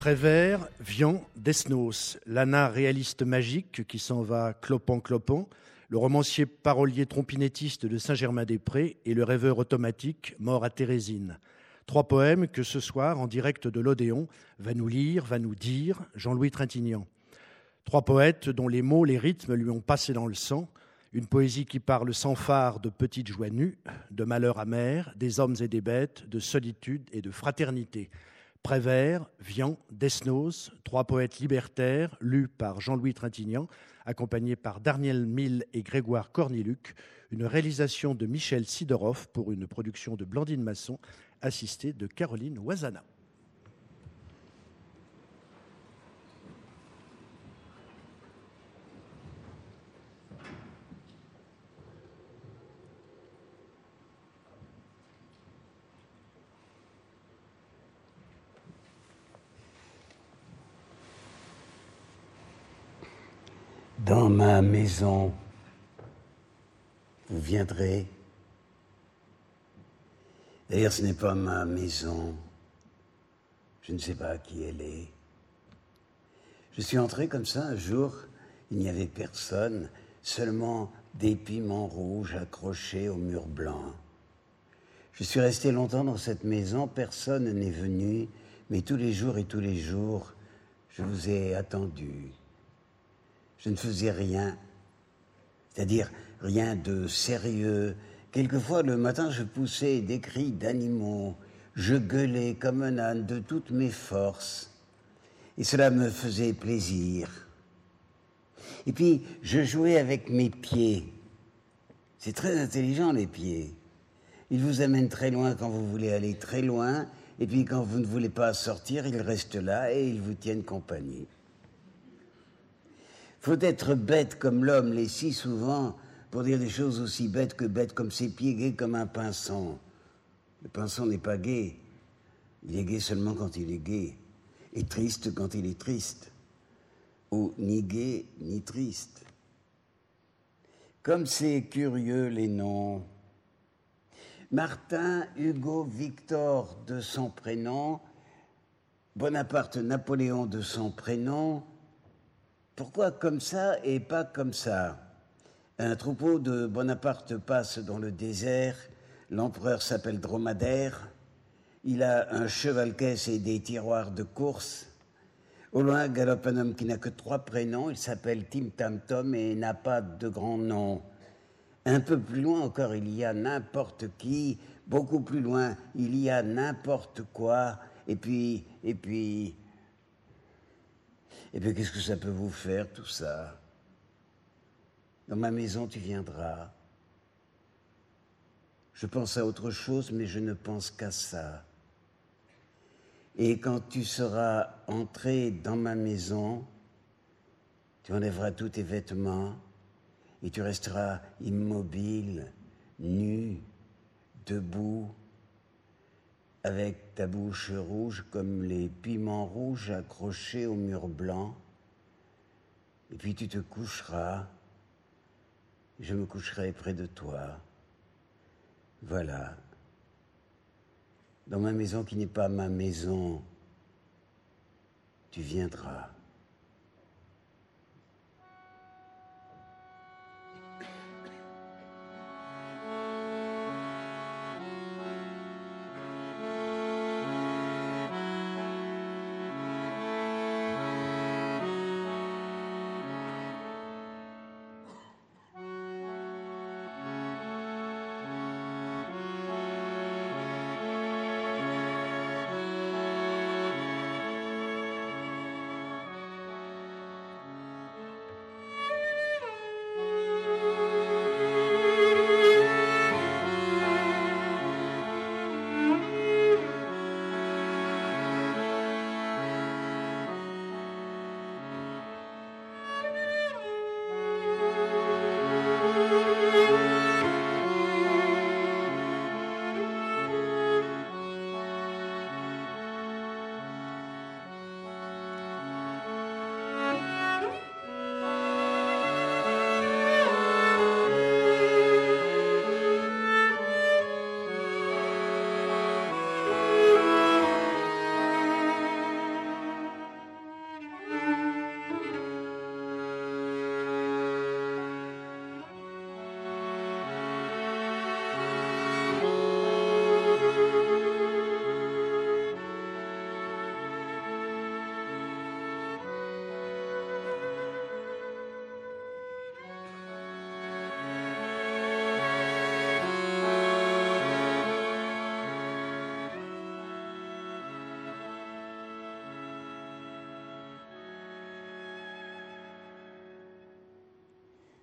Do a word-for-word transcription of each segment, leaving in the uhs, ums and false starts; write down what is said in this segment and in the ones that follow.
Prévert, Vian, Desnos, l'Anna réaliste magique qui s'en va clopant-clopant, le romancier parolier trompinettiste de Saint-Germain-des-Prés et le rêveur automatique mort à Thérésine. Trois poèmes que ce soir, en direct de l'Odéon, va nous lire, va nous dire Jean-Louis Trintignant. Trois poètes dont les mots, les rythmes lui ont passé dans le sang. Une poésie qui parle sans phare de petites joies nues, de malheurs amers, des hommes et des bêtes, de solitude et de fraternité. Prévert, Vian, Desnos, trois poètes libertaires, lus par Jean-Louis Trintignant, accompagnés par Daniel Mille et Grégoire Corniluc, une réalisation de Michel Sidorov pour une production de Blandine Masson, assistée de Caroline Wazana. Dans ma maison, vous viendrez. D'ailleurs, ce n'est pas ma maison. Je ne sais pas à qui elle est. Je suis entré comme ça un jour, il n'y avait personne, seulement des piments rouges accrochés au mur blanc. Je suis resté longtemps dans cette maison, personne n'est venu, mais tous les jours et tous les jours, je vous ai attendu. Je ne faisais rien, c'est-à-dire rien de sérieux. Quelquefois, le matin, je poussais des cris d'animaux. Je gueulais comme un âne de toutes mes forces. Et cela me faisait plaisir. Et puis, je jouais avec mes pieds. C'est très intelligent, les pieds. Ils vous amènent très loin quand vous voulez aller très loin. Et puis, quand vous ne voulez pas sortir, ils restent là et ils vous tiennent compagnie. Faut être bête comme l'homme, l'est si souvent, pour dire des choses aussi bêtes que bêtes, comme ses pieds gais comme un pinson. Le pinson n'est pas gai. Il est gai seulement quand il est gai. Et triste quand il est triste. Ou ni gai, ni triste. Comme c'est curieux les noms. Martin, Hugo, Victor de son prénom. Bonaparte, Napoléon de son prénom. Pourquoi comme ça et pas comme ça? Un troupeau de Bonaparte passe dans le désert, l'empereur s'appelle Dromadaire, il a un cheval-caisse et des tiroirs de course. Au loin galope un homme qui n'a que trois prénoms, il s'appelle Tim Tam Tom et n'a pas de grand nom. Un peu plus loin encore, il y a n'importe qui, beaucoup plus loin, il y a n'importe quoi, et puis, et puis... Et puis, qu'est-ce que ça peut vous faire, tout ça? Dans ma maison, tu viendras. Je pense à autre chose, mais je ne pense qu'à ça. Et quand tu seras entré dans ma maison, tu enlèveras tous tes vêtements et tu resteras immobile, nu, debout, avec ta bouche rouge comme les piments rouges accrochés au mur blanc. Et puis tu te coucheras, et je me coucherai près de toi. Voilà. Dans ma maison qui n'est pas ma maison, tu viendras.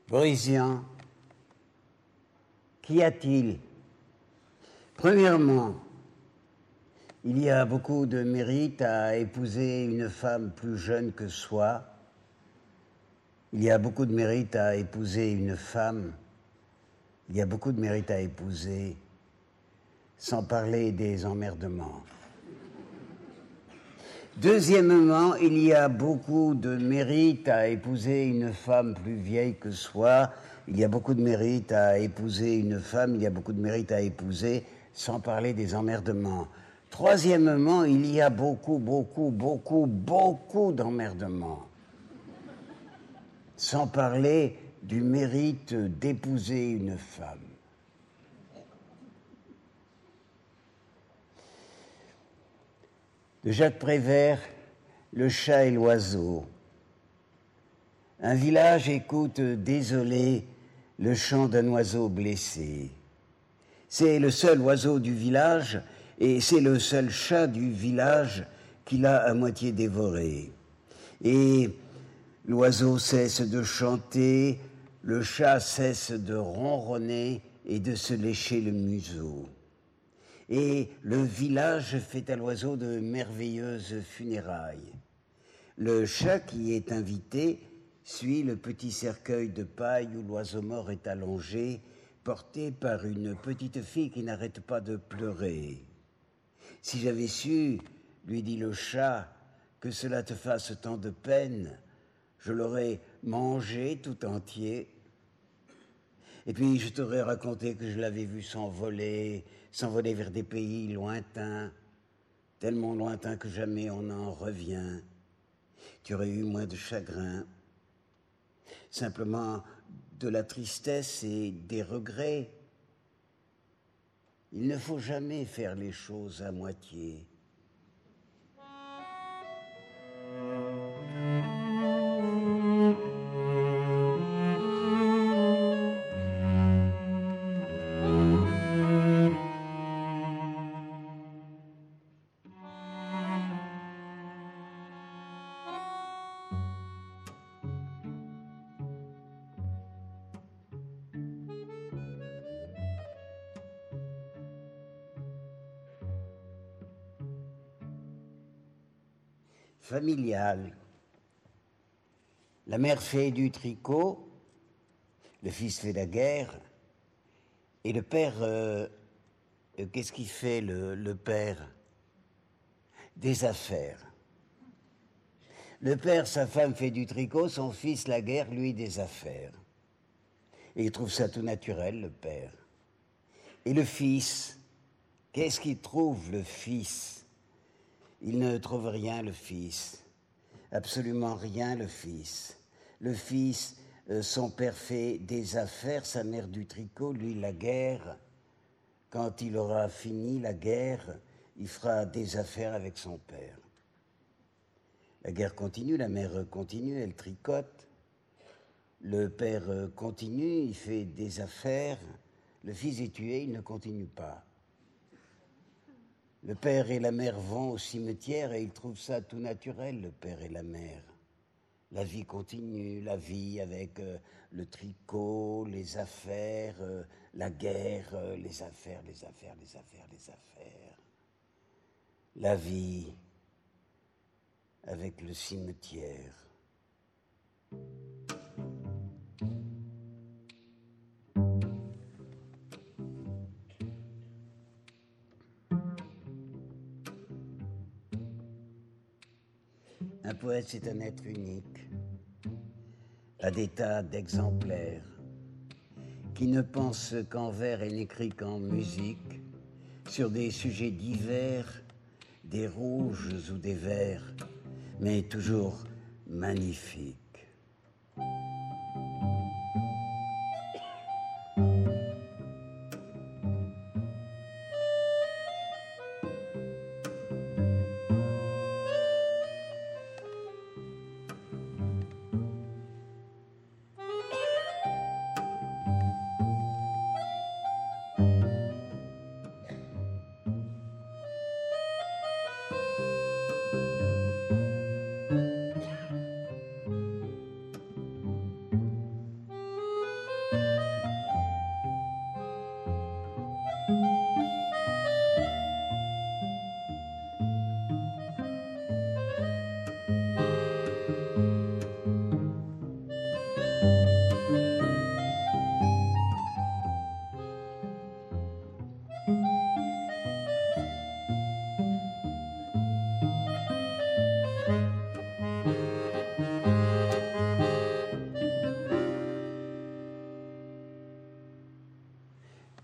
Parisiens, qu'y a-t-il? Premièrement, il y a beaucoup de mérite à épouser une femme plus jeune que soi. Il y a beaucoup de mérite à épouser une femme. Il y a beaucoup de mérite à épouser, sans parler des emmerdements. Deuxièmement, il y a beaucoup de mérite à épouser une femme plus vieille que soi. Il y a beaucoup de mérite à épouser une femme. Il y a beaucoup de mérite à épouser, sans parler des emmerdements. Troisièmement, il y a beaucoup, beaucoup, beaucoup, beaucoup d'emmerdements. Sans parler du mérite d'épouser une femme. De Jacques Prévert, Le chat et l'oiseau. Un village écoute désolé le chant d'un oiseau blessé. C'est le seul oiseau du village et c'est le seul chat du village qu'il a à moitié dévoré. Et l'oiseau cesse de chanter, le chat cesse de ronronner et de se lécher le museau. Et le village fait à l'oiseau de merveilleuses funérailles. Le chat qui est invité suit le petit cercueil de paille où l'oiseau mort est allongé, porté par une petite fille qui n'arrête pas de pleurer. « Si j'avais su, lui dit le chat, que cela te fasse tant de peine, je l'aurais mangé tout entier. Et puis je t'aurais raconté que je l'avais vu s'envoler, s'envoler vers des pays lointains, tellement lointains que jamais on n'en revient. Tu aurais eu moins de chagrin, simplement de la tristesse et des regrets. Il ne faut jamais faire les choses à moitié. Familial. La mère fait du tricot, le fils fait la guerre, et le père, euh, euh, qu'est-ce qu'il fait le, le père? Des affaires. Le père, sa femme fait du tricot, son fils la guerre, lui des affaires. Et il trouve ça tout naturel, le père. Et le fils, qu'est-ce qu'il trouve, le fils? Il ne trouve rien, le fils. Absolument rien, le fils. Le fils, euh, son père fait des affaires, sa mère du tricot, lui la guerre. Quand il aura fini la guerre, il fera des affaires avec son père. La guerre continue, la mère continue, elle tricote. Le père continue, il fait des affaires. Le fils est tué, il ne continue pas. Le père et la mère vont au cimetière et ils trouvent ça tout naturel, le père et la mère. La vie continue, la vie avec euh, le tricot, les affaires, euh, la guerre, euh, les affaires, les affaires, les affaires, les affaires. La vie avec le cimetière. Un poète, c'est un être unique, à des tas d'exemplaires, qui ne pense qu'en vers et n'écrit qu'en musique, sur des sujets divers, des rouges ou des verts, mais toujours magnifiques.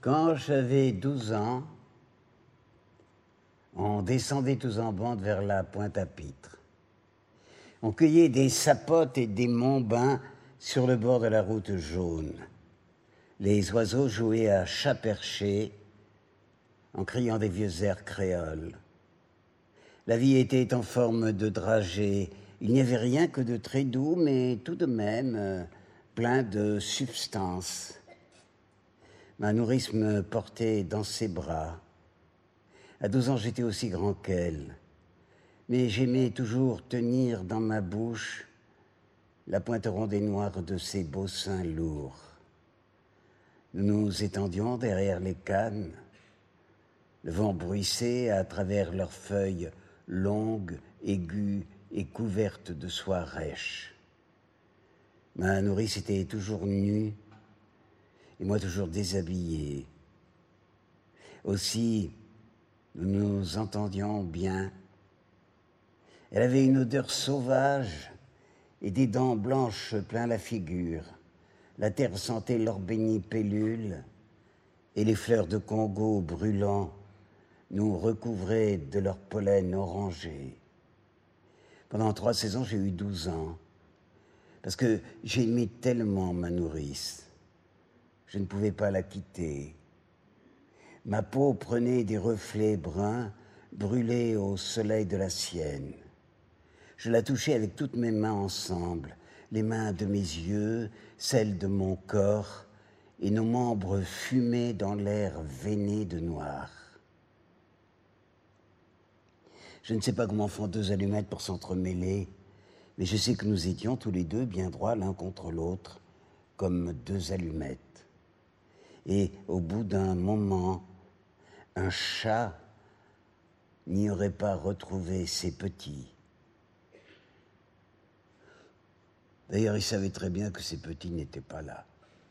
Quand j'avais douze ans, on descendait tous en bande vers la Pointe-à-Pitre. On cueillait des sapotes et des monts-bains sur le bord de la route jaune. Les oiseaux jouaient à chat perché en criant des vieux airs créoles. La vie était en forme de dragée. Il n'y avait rien que de très doux, mais tout de même euh, plein de substance. Ma nourrice me portait dans ses bras. À douze ans, j'étais aussi grand qu'elle. Mais j'aimais toujours tenir dans ma bouche la pointe ronde et noire de ses beaux seins lourds. Nous nous étendions derrière les cannes. Le vent bruissait à travers leurs feuilles longues, aiguës et couvertes de soie rêche. Ma nourrice était toujours nue et moi toujours déshabillé. Aussi, nous nous entendions bien. Elle avait une odeur sauvage et des dents blanches plein la figure. La terre sentait l'or béni pellule et les fleurs de Congo brûlant nous recouvraient de leur pollen orangé. Pendant trois saisons, j'ai eu douze ans parce que j'aimais tellement ma nourrice. Je ne pouvais pas la quitter. Ma peau prenait des reflets bruns brûlés au soleil de la sienne. Je la touchais avec toutes mes mains ensemble, les mains de mes yeux, celles de mon corps, et nos membres fumaient dans l'air veiné de noir. Je ne sais pas comment font deux allumettes pour s'entremêler, mais je sais que nous étions tous les deux bien droits l'un contre l'autre, comme deux allumettes. Et au bout d'un moment, un chat n'y aurait pas retrouvé ses petits. D'ailleurs, il savait très bien que ses petits n'étaient pas là.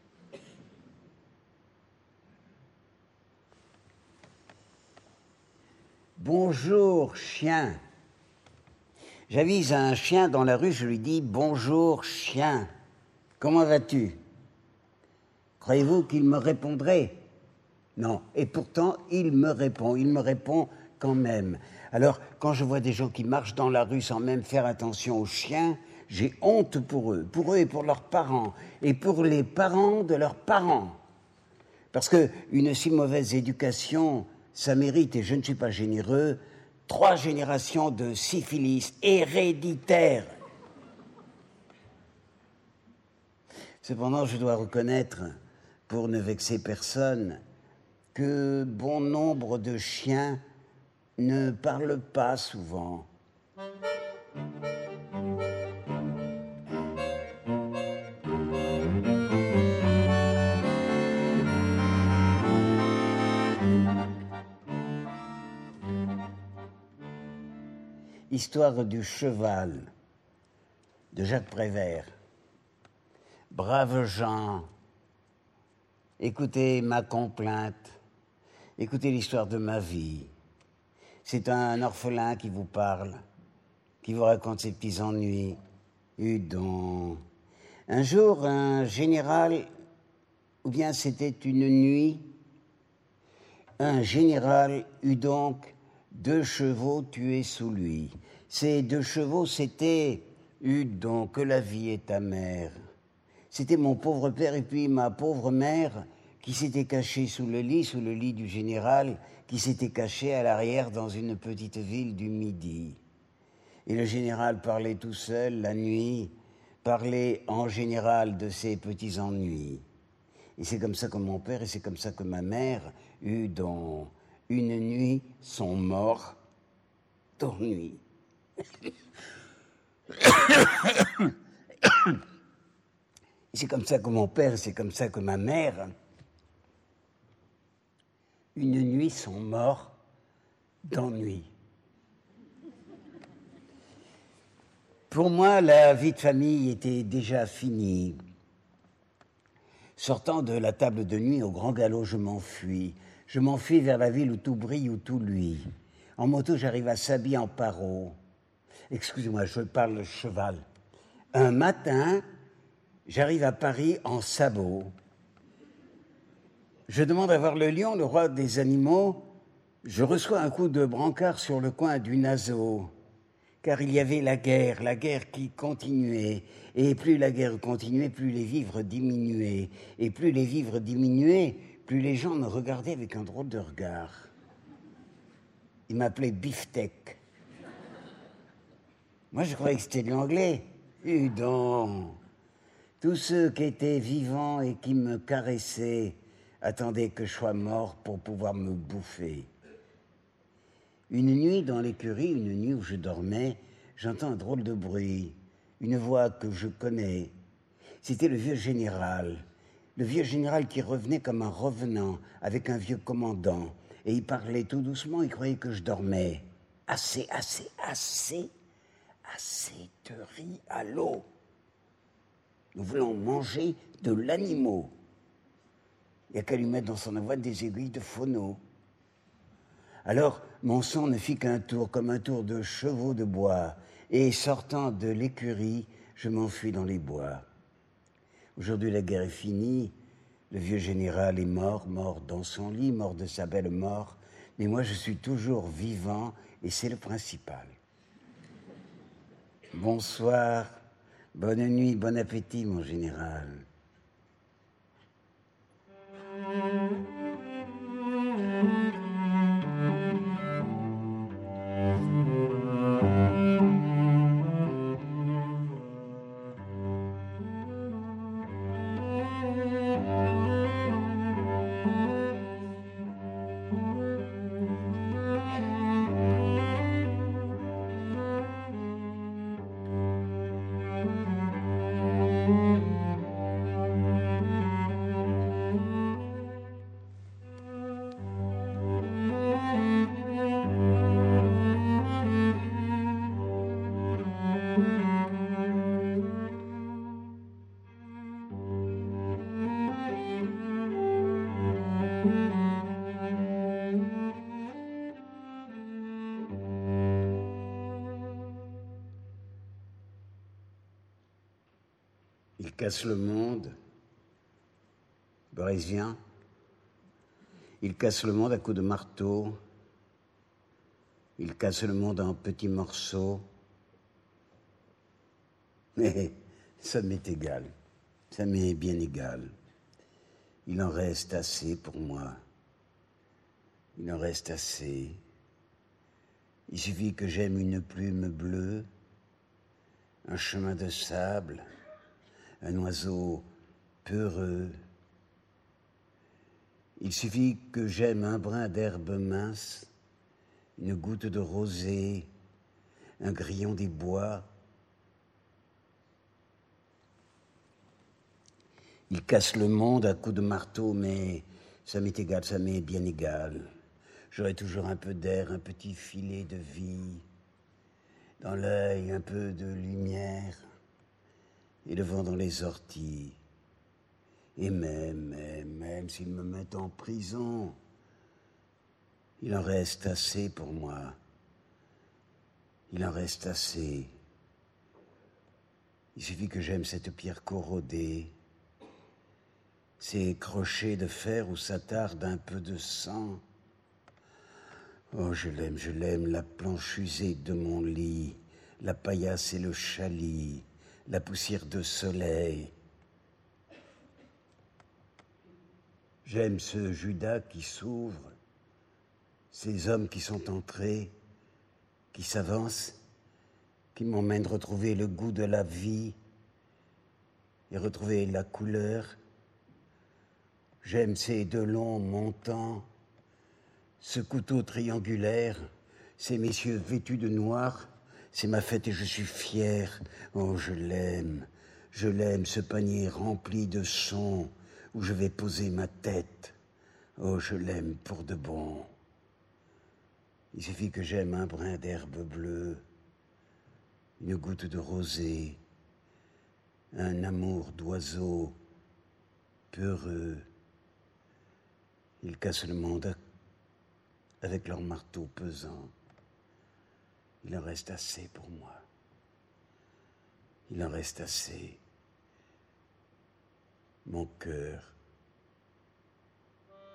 Bonjour, chien. J'avise un chien dans la rue, je lui dis « Bonjour, chien. Comment vas-tu » Croyez-vous qu'il me répondrait ? Non. Et pourtant, il me répond. Il me répond quand même. Alors, quand je vois des gens qui marchent dans la rue sans même faire attention aux chiens, j'ai honte pour eux, pour eux et pour leurs parents, et pour les parents de leurs parents. Parce qu'une si mauvaise éducation, ça mérite, et je ne suis pas généreux, trois générations de syphilis héréditaire. Cependant, je dois reconnaître, pour ne vexer personne, que bon nombre de chiens ne parlent pas souvent. Histoire du cheval de Jacques Prévert. Braves gens, écoutez ma complainte, écoutez l'histoire de ma vie. C'est un orphelin qui vous parle, qui vous raconte ses petits ennuis. Udon. Un jour, un général, ou bien c'était une nuit, un général eut donc deux chevaux tués sous lui. Ces deux chevaux, c'était Udon, que la vie est amère. C'était mon pauvre père et puis ma pauvre mère qui s'était cachée sous le lit, sous le lit du général, qui s'était caché à l'arrière dans une petite ville du Midi. Et le général parlait tout seul la nuit, parlait en général de ses petits ennuis. Et c'est comme ça que mon père et c'est comme ça que ma mère eut dans une nuit sont morts d'ennui. C'est comme ça que mon père, c'est comme ça que ma mère, une nuit sont morts d'ennui. Pour moi, la vie de famille était déjà finie. Sortant de la table de nuit au grand galop, je m'enfuis. Je m'enfuis vers la ville où tout brille, où tout luit. En moto, j'arrive à Saby en Paro. Excusez-moi, je parle cheval. Un matin, j'arrive à Paris en sabot. Je demande à voir le lion, le roi des animaux. Je reçois un coup de brancard sur le coin du naseau. Car il y avait la guerre, la guerre qui continuait. Et plus la guerre continuait, plus les vivres diminuaient. Et plus les vivres diminuaient, plus les gens me regardaient avec un drôle de regard. Ils m'appelaient Beefsteak. Moi, je croyais que c'était de l'anglais. Et donc, tous ceux qui étaient vivants et qui me caressaient attendaient que je sois mort pour pouvoir me bouffer. Une nuit dans l'écurie, une nuit où je dormais, j'entends un drôle de bruit, une voix que je connais. C'était le vieux général, le vieux général qui revenait comme un revenant avec un vieux commandant. Et il parlait tout doucement, il croyait que je dormais. Assez, assez, assez, assez de riz à l'eau. Nous voulons manger de l'animal. Il n'y a qu'à lui mettre dans son avoine des aiguilles de phono. Alors, mon sang ne fit qu'un tour, comme un tour de chevaux de bois, et sortant de l'écurie, je m'enfuis dans les bois. Aujourd'hui, la guerre est finie, le vieux général est mort, mort dans son lit, mort de sa belle mort, mais moi je suis toujours vivant, et c'est le principal. Bonsoir, bonne nuit, bon appétit, mon général. Il casse le monde, Boris vient. Il casse le monde à coups de marteau. Il casse le monde en petits morceaux. Mais ça m'est égal, ça m'est bien égal. Il en reste assez pour moi. Il en reste assez. Il suffit que j'aime une plume bleue, un chemin de sable, un oiseau peureux. Il suffit que j'aime un brin d'herbe mince, une goutte de rosée, un grillon des bois. Il casse le monde à coups de marteau, mais ça m'est égal, ça m'est bien égal. J'aurai toujours un peu d'air, un petit filet de vie, dans l'œil un peu de lumière, et le vent dans les orties. Et même, même, même s'ils me mettent en prison, il en reste assez pour moi. Il en reste assez. Il suffit que j'aime cette pierre corrodée, ces crochets de fer où s'attarde un peu de sang. Oh, je l'aime, je l'aime, la planche usée de mon lit, la paillasse et le chalis, la poussière de soleil. J'aime ce Judas qui s'ouvre, ces hommes qui sont entrés, qui s'avancent, qui m'emmènent retrouver le goût de la vie et retrouver la couleur. J'aime ces deux longs montants, ce couteau triangulaire, ces messieurs vêtus de noir. C'est ma fête et je suis fier. Oh, je l'aime, je l'aime, ce panier rempli de sons où je vais poser ma tête. Oh, je l'aime pour de bon. Il suffit que j'aime un brin d'herbe bleue, une goutte de rosée, un amour d'oiseau peureux. Ils cassent le monde avec leur marteau pesant. Il en reste assez pour moi. Il en reste assez. Mon cœur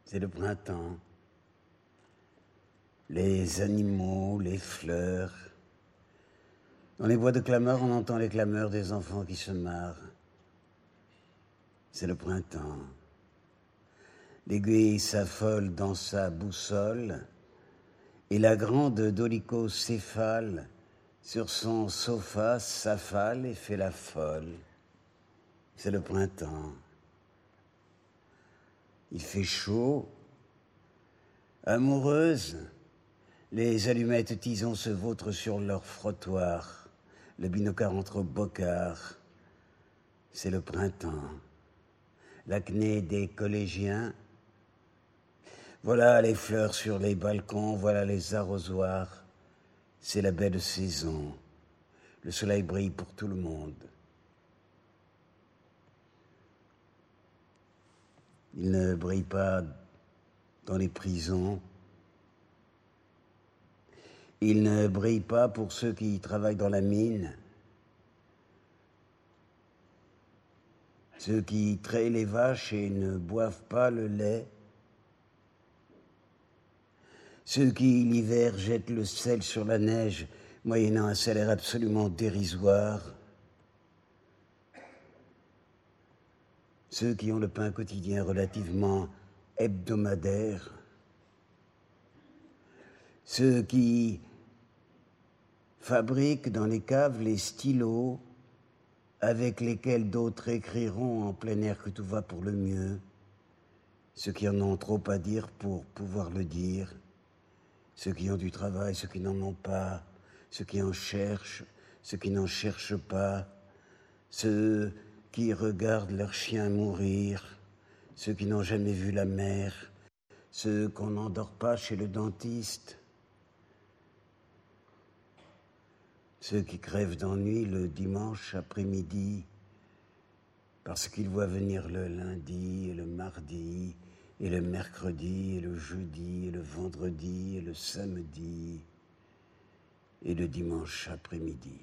c'est le printemps. Les animaux, les fleurs. Dans les bois de clameur, on entend les clameurs des enfants qui se marrent. C'est le printemps. L'aiguille s'affole dans sa boussole et la grande dolichocéphale sur son sofa s'affale et fait la folle. C'est le printemps. Il fait chaud. Amoureuses, les allumettes tisons se vautrent sur leur frottoir. Le binocar entre au bocard. C'est le printemps. L'acné des collégiens. Voilà les fleurs sur les balcons, voilà les arrosoirs. C'est la belle saison. Le soleil brille pour tout le monde. Il ne brille pas dans les prisons. Il ne brille pas pour ceux qui travaillent dans la mine. Ceux qui traient les vaches et ne boivent pas le lait. Ceux qui, l'hiver, jettent le sel sur la neige, moyennant un salaire absolument dérisoire. Ceux qui ont le pain quotidien relativement hebdomadaire. Ceux qui fabriquent dans les caves les stylos avec lesquels d'autres écriront en plein air que tout va pour le mieux. Ceux qui en ont trop à dire pour pouvoir le dire. Ceux qui ont du travail, ceux qui n'en ont pas. Ceux qui en cherchent, ceux qui n'en cherchent pas. Ceux qui regardent leurs chiens mourir. Ceux qui n'ont jamais vu la mer. Ceux qu'on n'endort pas chez le dentiste. Ceux qui crèvent d'ennui le dimanche après-midi parce qu'ils voient venir le lundi et le mardi et le mercredi et le jeudi et le vendredi et le samedi et le dimanche après-midi.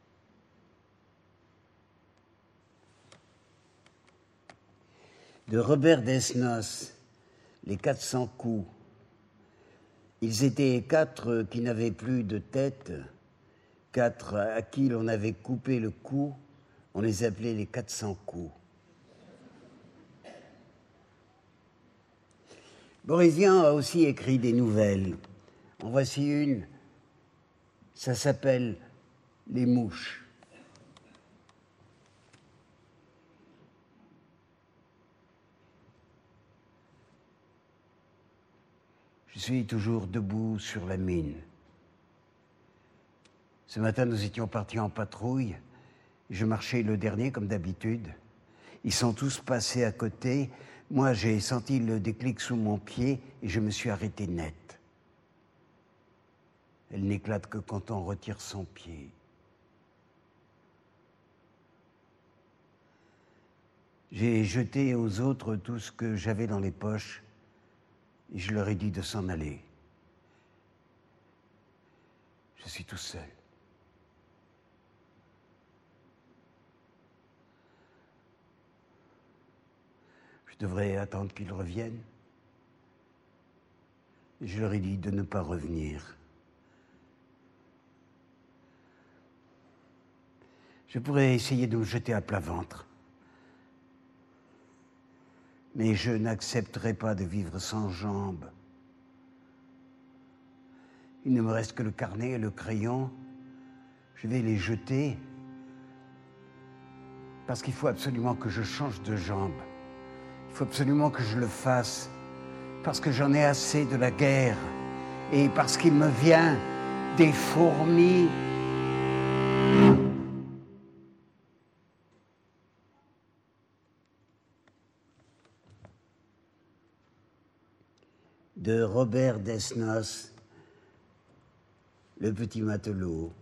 De Robert Desnos, les quatre cents coups. Ils étaient quatre qui n'avaient plus de tête, quatre à qui l'on avait coupé le cou, on les appelait les quatre cents coups. Boris Vian a aussi écrit des nouvelles. En voici une, ça s'appelle « Les mouches ». Je suis toujours debout sur la mine. Ce matin, nous étions partis en patrouille. Je marchais le dernier, comme d'habitude. Ils sont tous passés à côté. Moi, j'ai senti le déclic sous mon pied et je me suis arrêté net. Elle n'éclate que quand on retire son pied. J'ai jeté aux autres tout ce que j'avais dans les poches et je leur ai dit de s'en aller. Je suis tout seul. Je devrais attendre qu'ils reviennent. Et je leur ai dit de ne pas revenir. Je pourrais essayer de me jeter à plat ventre. Mais je n'accepterai pas de vivre sans jambes. Il ne me reste que le carnet et le crayon. Je vais les jeter parce qu'il faut absolument que je change de jambes. Il faut absolument que je le fasse parce que j'en ai assez de la guerre et parce qu'il me vient des fourmis. De Robert Desnos, le petit matelot.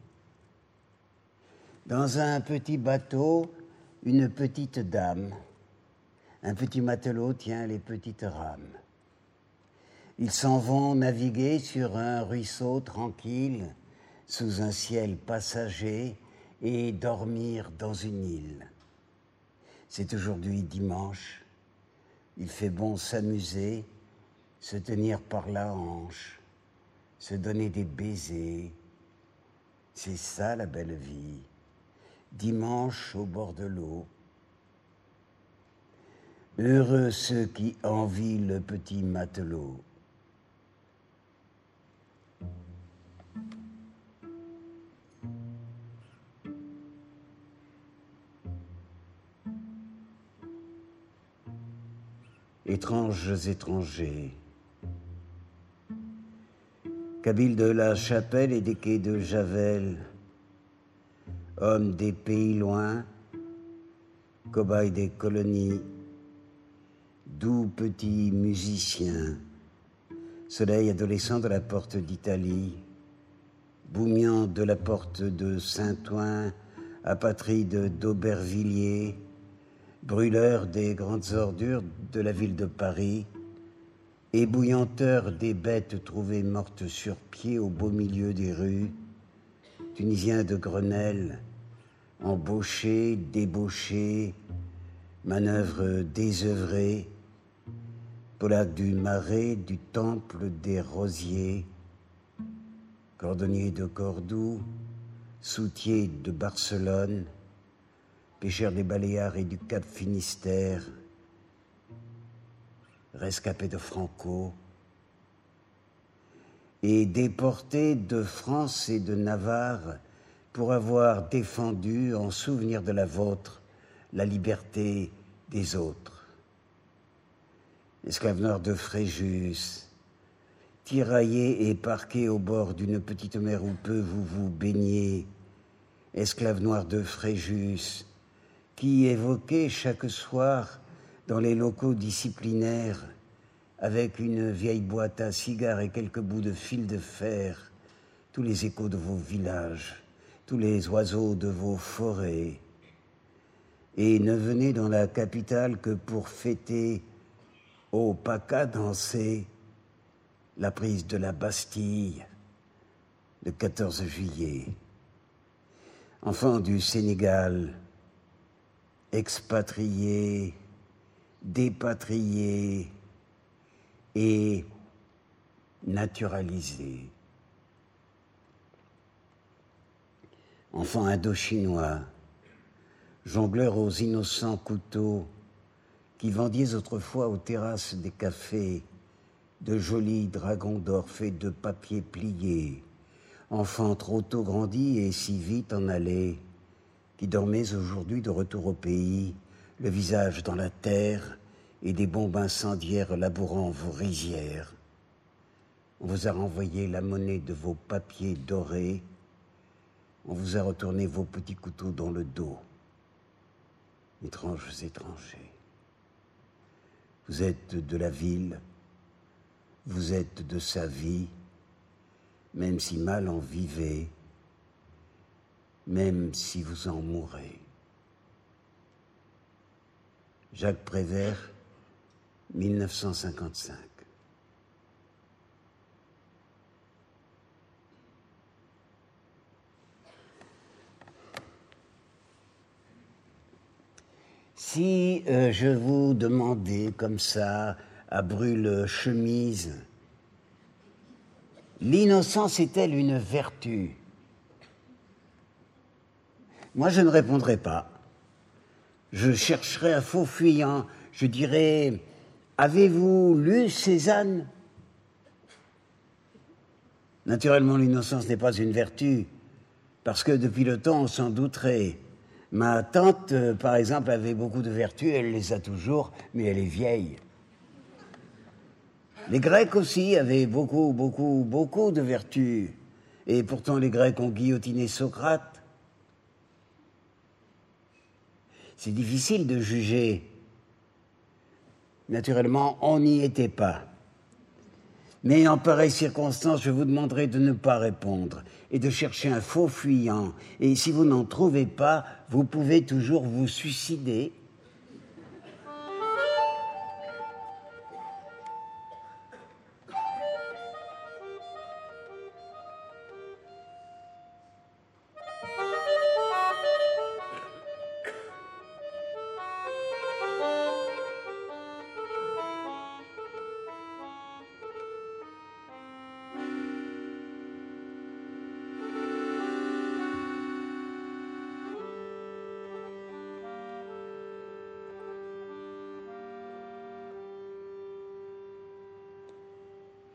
Dans un petit bateau, une petite dame. Un petit matelot tient les petites rames. Ils s'en vont naviguer sur un ruisseau tranquille, sous un ciel passager, et dormir dans une île. C'est aujourd'hui dimanche. Il fait bon s'amuser. se tenir par la hanche, se donner des baisers. C'est ça la belle vie. Dimanche au bord de l'eau. Heureux ceux qui envient le petit matelot. Étranges étrangers, Kabyles de la Chapelle et des quais de Javel, hommes des pays loin, cobayes des colonies, doux petits musiciens, soleil adolescent de la porte d'Italie, Boumian de la porte de Saint-Ouen, apatride d'Aubervilliers, brûleur des grandes ordures de la ville de Paris, ébouillanteur des bêtes trouvées mortes sur pied au beau milieu des rues, Tunisien de Grenelle, embauché, débauché, manœuvre désœuvrée, Polac du Marais, du Temple des Rosiers, cordonnier de Cordoue, soutier de Barcelone, pêcheur des Baléares et du Cap Finistère, rescapé de Franco, et déporté de France et de Navarre pour avoir défendu, en souvenir de la vôtre, la liberté des autres. Esclave noir de Fréjus, tiraillé et parqué au bord d'une petite mer où peu vous vous baignez, esclave noir de Fréjus, qui évoquait chaque soir dans les locaux disciplinaires, avec une vieille boîte à cigares et quelques bouts de fil de fer, tous les échos de vos villages, tous les oiseaux de vos forêts, et ne venez dans la capitale que pour fêter au Paca danser la prise de la Bastille le quatorze juillet. Enfant du Sénégal, expatrié, dépatrié et naturalisé. Enfant indo-chinois, jongleur aux innocents couteaux qui vendiez autrefois aux terrasses des cafés de jolis dragons d'or faits de papier plié, enfant trop tôt grandi et si vite en allé, qui dormez aujourd'hui de retour au pays, le visage dans la terre et des bombes incendiaires labourant vos rizières. On vous a renvoyé la monnaie de vos papiers dorés, on vous a retourné vos petits couteaux dans le dos. Étranges étrangers. Vous êtes de la ville, vous êtes de sa vie, même si mal en vivez, même si vous en mourrez. Jacques Prévert, mille neuf cent cinquante-cinq. Si euh, je vous demandais comme ça, à brûle-chemise, l'innocence est-elle une vertu? Moi, je ne répondrai pas. Je chercherai un faux fuyant. Je dirais, avez-vous lu Cézanne? Naturellement, l'innocence n'est pas une vertu, parce que depuis le temps, on s'en douterait. Ma tante, euh, par exemple, avait beaucoup de vertus, elle les a toujours, mais elle est vieille. Les Grecs aussi avaient beaucoup, beaucoup, beaucoup de vertus. Et pourtant, les Grecs ont guillotiné Socrate. C'est difficile de juger. Naturellement, on n'y était pas. Mais en pareille circonstance, je vous demanderai de ne pas répondre et de chercher un faux fuyant. Et si vous n'en trouvez pas, vous pouvez toujours vous suicider.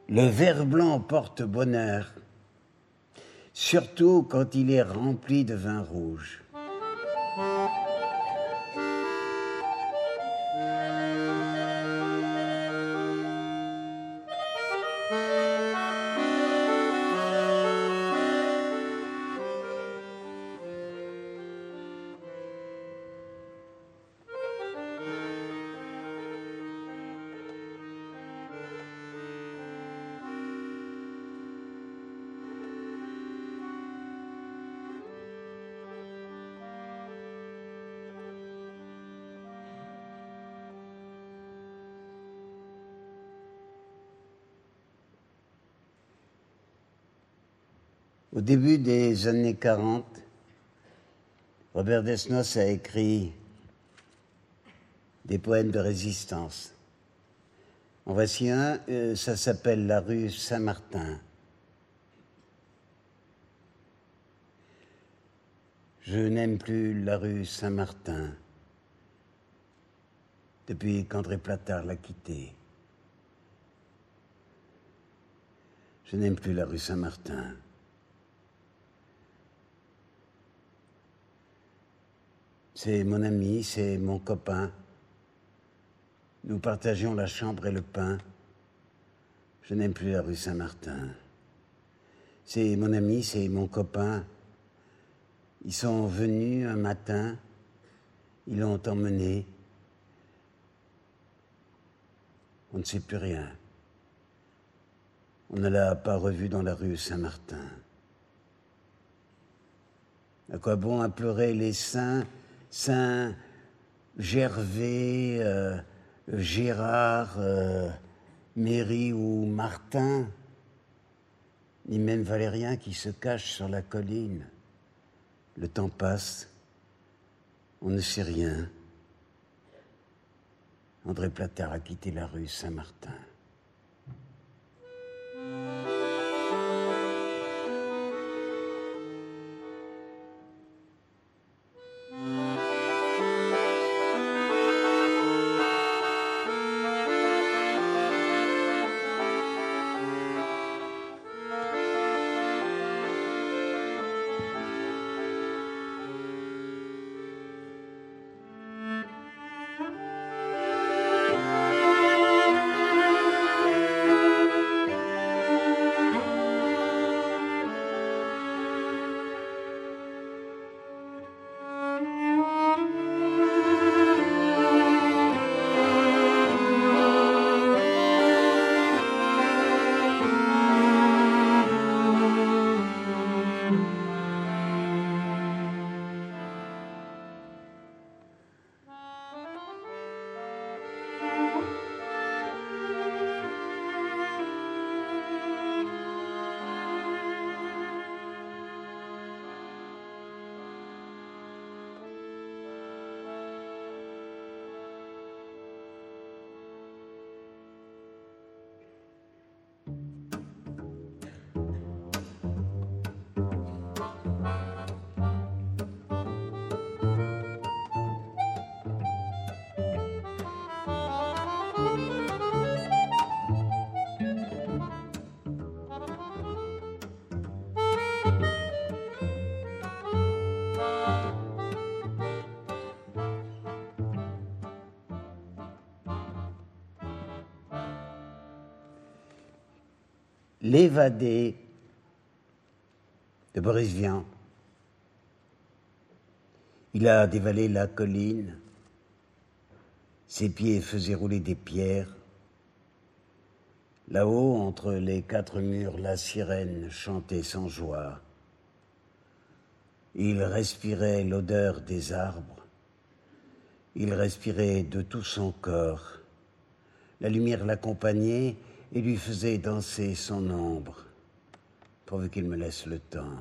Le verre blanc porte bonheur, surtout quand il est rempli de vin rouge. Au début des années quarante, Robert Desnos a écrit des poèmes de résistance. En voici un, euh, ça s'appelle La rue Saint-Martin. Je n'aime plus la rue Saint-Martin depuis qu'André Platard l'a quittée. Je n'aime plus la rue Saint-Martin. C'est mon ami, c'est mon copain. Nous partagions la chambre et le pain. Je n'aime plus la rue Saint-Martin. C'est mon ami, c'est mon copain. Ils sont venus un matin, ils l'ont emmené. On ne sait plus rien. On ne l'a pas revu dans la rue Saint-Martin. À quoi bon implorer les saints, saint Gervais, euh, Gérard, euh, Méry ou Martin, ni même Valérien qui se cache sur la colline. Le temps passe, on ne sait rien. André Platard a quitté la rue Saint-Martin. L'évadé de Boris Vian. Il a dévalé la colline, ses pieds faisaient rouler des pierres. Là-haut, entre les quatre murs, la sirène chantait sans joie. Il respirait l'odeur des arbres, il respirait de tout son corps. La lumière l'accompagnait et lui faisait danser son ombre, pourvu qu'il me laisse le temps.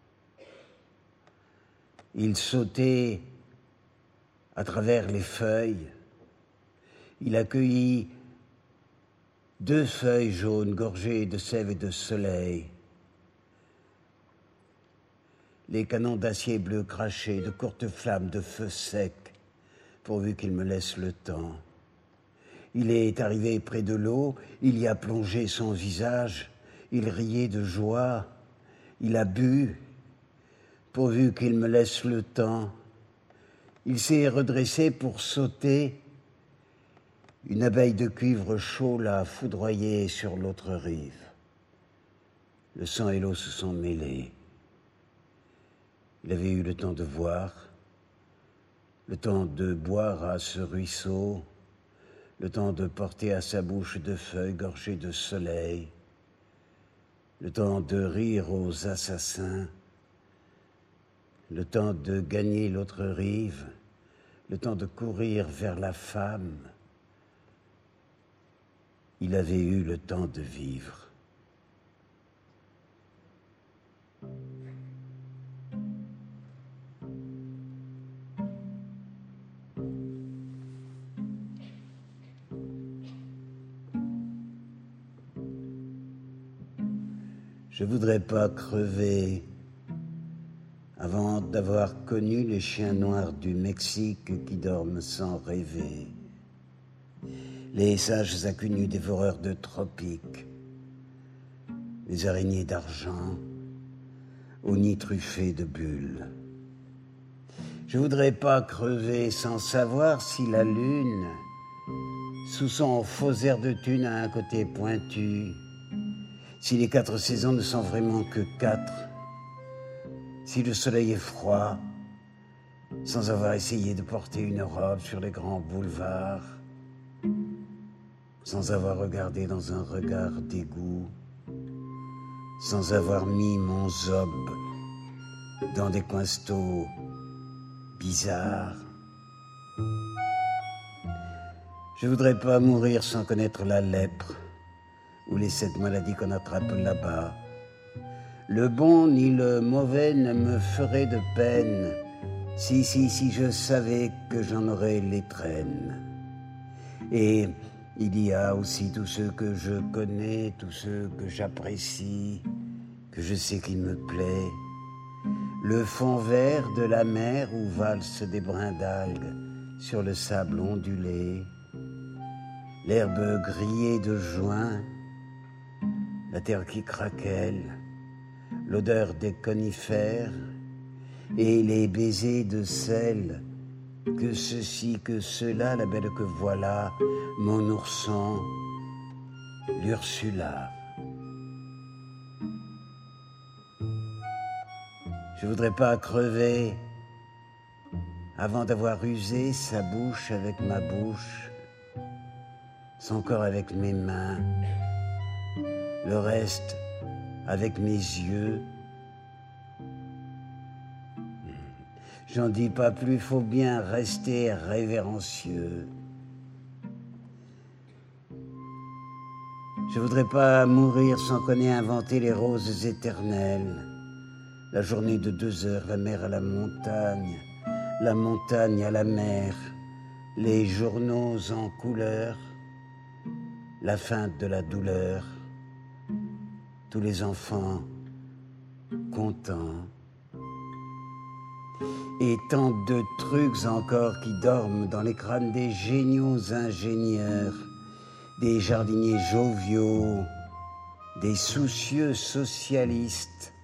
Il sautait à travers les feuilles. Il accueillit deux feuilles jaunes gorgées de sève et de soleil. Les canons d'acier bleu crachaient de courtes flammes de feu sec, pourvu qu'il me laisse le temps. Il est arrivé près de l'eau, il y a plongé son visage, il riait de joie, il a bu, pourvu qu'il me laisse le temps. Il s'est redressé pour sauter. Une abeille de cuivre chaud l'a foudroyé sur l'autre rive. Le sang et l'eau se sont mêlés. Il avait eu le temps de voir, le temps de boire à ce ruisseau, le temps de porter à sa bouche de feuilles gorgées de soleil, le temps de rire aux assassins, le temps de gagner l'autre rive, le temps de courir vers la femme. Il avait eu le temps de vivre. Je voudrais pas crever avant d'avoir connu les chiens noirs du Mexique qui dorment sans rêver, les sages accunus dévoreurs de tropiques, les araignées d'argent aux nids truffés de bulles. Je voudrais pas crever sans savoir si la lune, sous son faux air de thune à un côté pointu, si les quatre saisons ne sont vraiment que quatre, si le soleil est froid, sans avoir essayé de porter une robe sur les grands boulevards, sans avoir regardé dans un regard d'égout, sans avoir mis mon zob dans des coinstos bizarres. Je voudrais pas mourir sans connaître la lèpre ou les sept maladies qu'on attrape là-bas. Le bon ni le mauvais ne me ferait de peine si, si, si je savais que j'en aurais les traînes. Et il y a aussi tous ceux que je connais, tous ceux que j'apprécie, que je sais qu'il me plaît. Le fond vert de la mer où valsent des brins d'algues sur le sable ondulé, l'herbe grillée de juin, la terre qui craquelle, l'odeur des conifères et les baisers de sel, que ceci, que cela, la belle que voilà, mon ourson, l'Ursula. Je voudrais pas crever avant d'avoir usé sa bouche avec ma bouche, son corps avec mes mains, le reste avec mes yeux. J'en dis pas plus, faut bien rester révérencieux. Je voudrais pas mourir sans qu'on ait inventé les roses éternelles. La journée de deux heures, la mer à la montagne, la montagne à la mer, les journaux en couleur, la fin de la douleur, tous les enfants contents. Et tant de trucs encore qui dorment dans les crânes des géniaux ingénieurs, des jardiniers joviaux, des soucieux socialistes,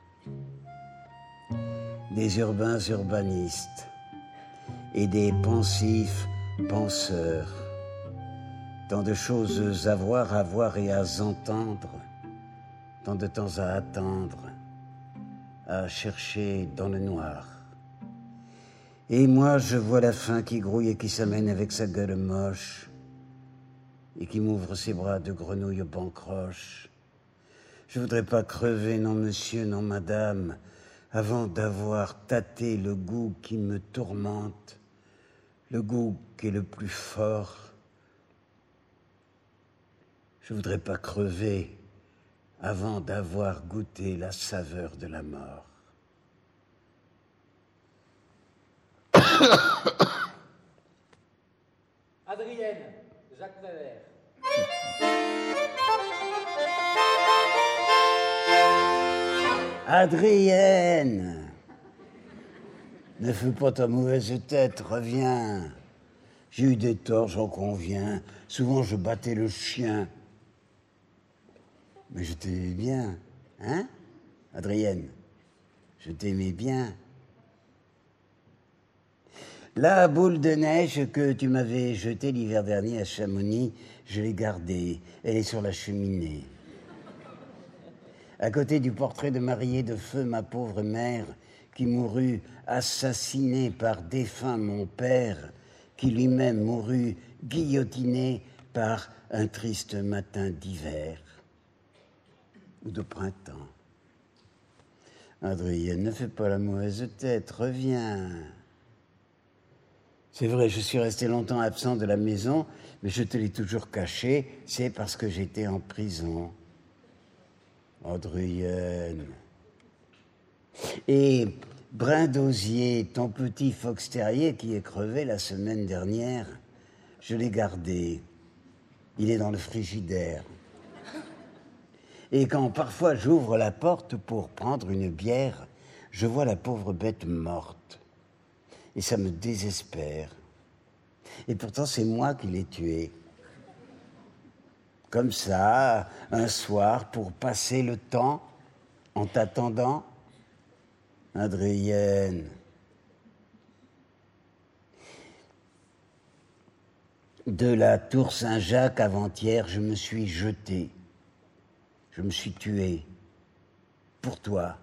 des urbains urbanistes et des pensifs penseurs. Tant de choses à voir, à voir et à entendre, tant de temps à attendre, à chercher dans le noir. Et moi, je vois la faim qui grouille et qui s'amène avec sa gueule moche et qui m'ouvre ses bras de grenouille bancroche. Je voudrais pas crever, non monsieur, non madame, avant d'avoir tâté le goût qui me tourmente, le goût qui est le plus fort. Je voudrais pas crever avant d'avoir goûté la saveur de la mort. Adrienne, Jacques Prévert. Adrienne, ne fais pas ta mauvaise tête, reviens. J'ai eu des torts, j'en conviens. Souvent, je battais le chien. Mais je t'aimais bien, hein, Adrienne? Je t'aimais bien. La boule de neige que tu m'avais jetée l'hiver dernier à Chamonix, je l'ai gardée. Elle est sur la cheminée. À côté du portrait de Mariée de feu, ma pauvre mère, qui mourut assassinée par défunt mon père, qui lui-même mourut guillotiné par un triste matin d'hiver ou de printemps. Adrienne, ne fais pas la mauvaise tête, reviens. C'est vrai, je suis resté longtemps absent de la maison, mais je te l'ai toujours caché, c'est parce que j'étais en prison. Adrienne. Et Brin d'Osier, ton petit fox terrier qui est crevé la semaine dernière, je l'ai gardé. Il est dans le frigidaire. Et quand parfois j'ouvre la porte pour prendre une bière, je vois la pauvre bête morte. Et ça me désespère. Et pourtant, c'est moi qui l'ai tuée. Comme ça, un soir, pour passer le temps, en t'attendant, Adrienne. De la tour Saint-Jacques avant-hier, je me suis jeté. Je me suis tué. Pour toi.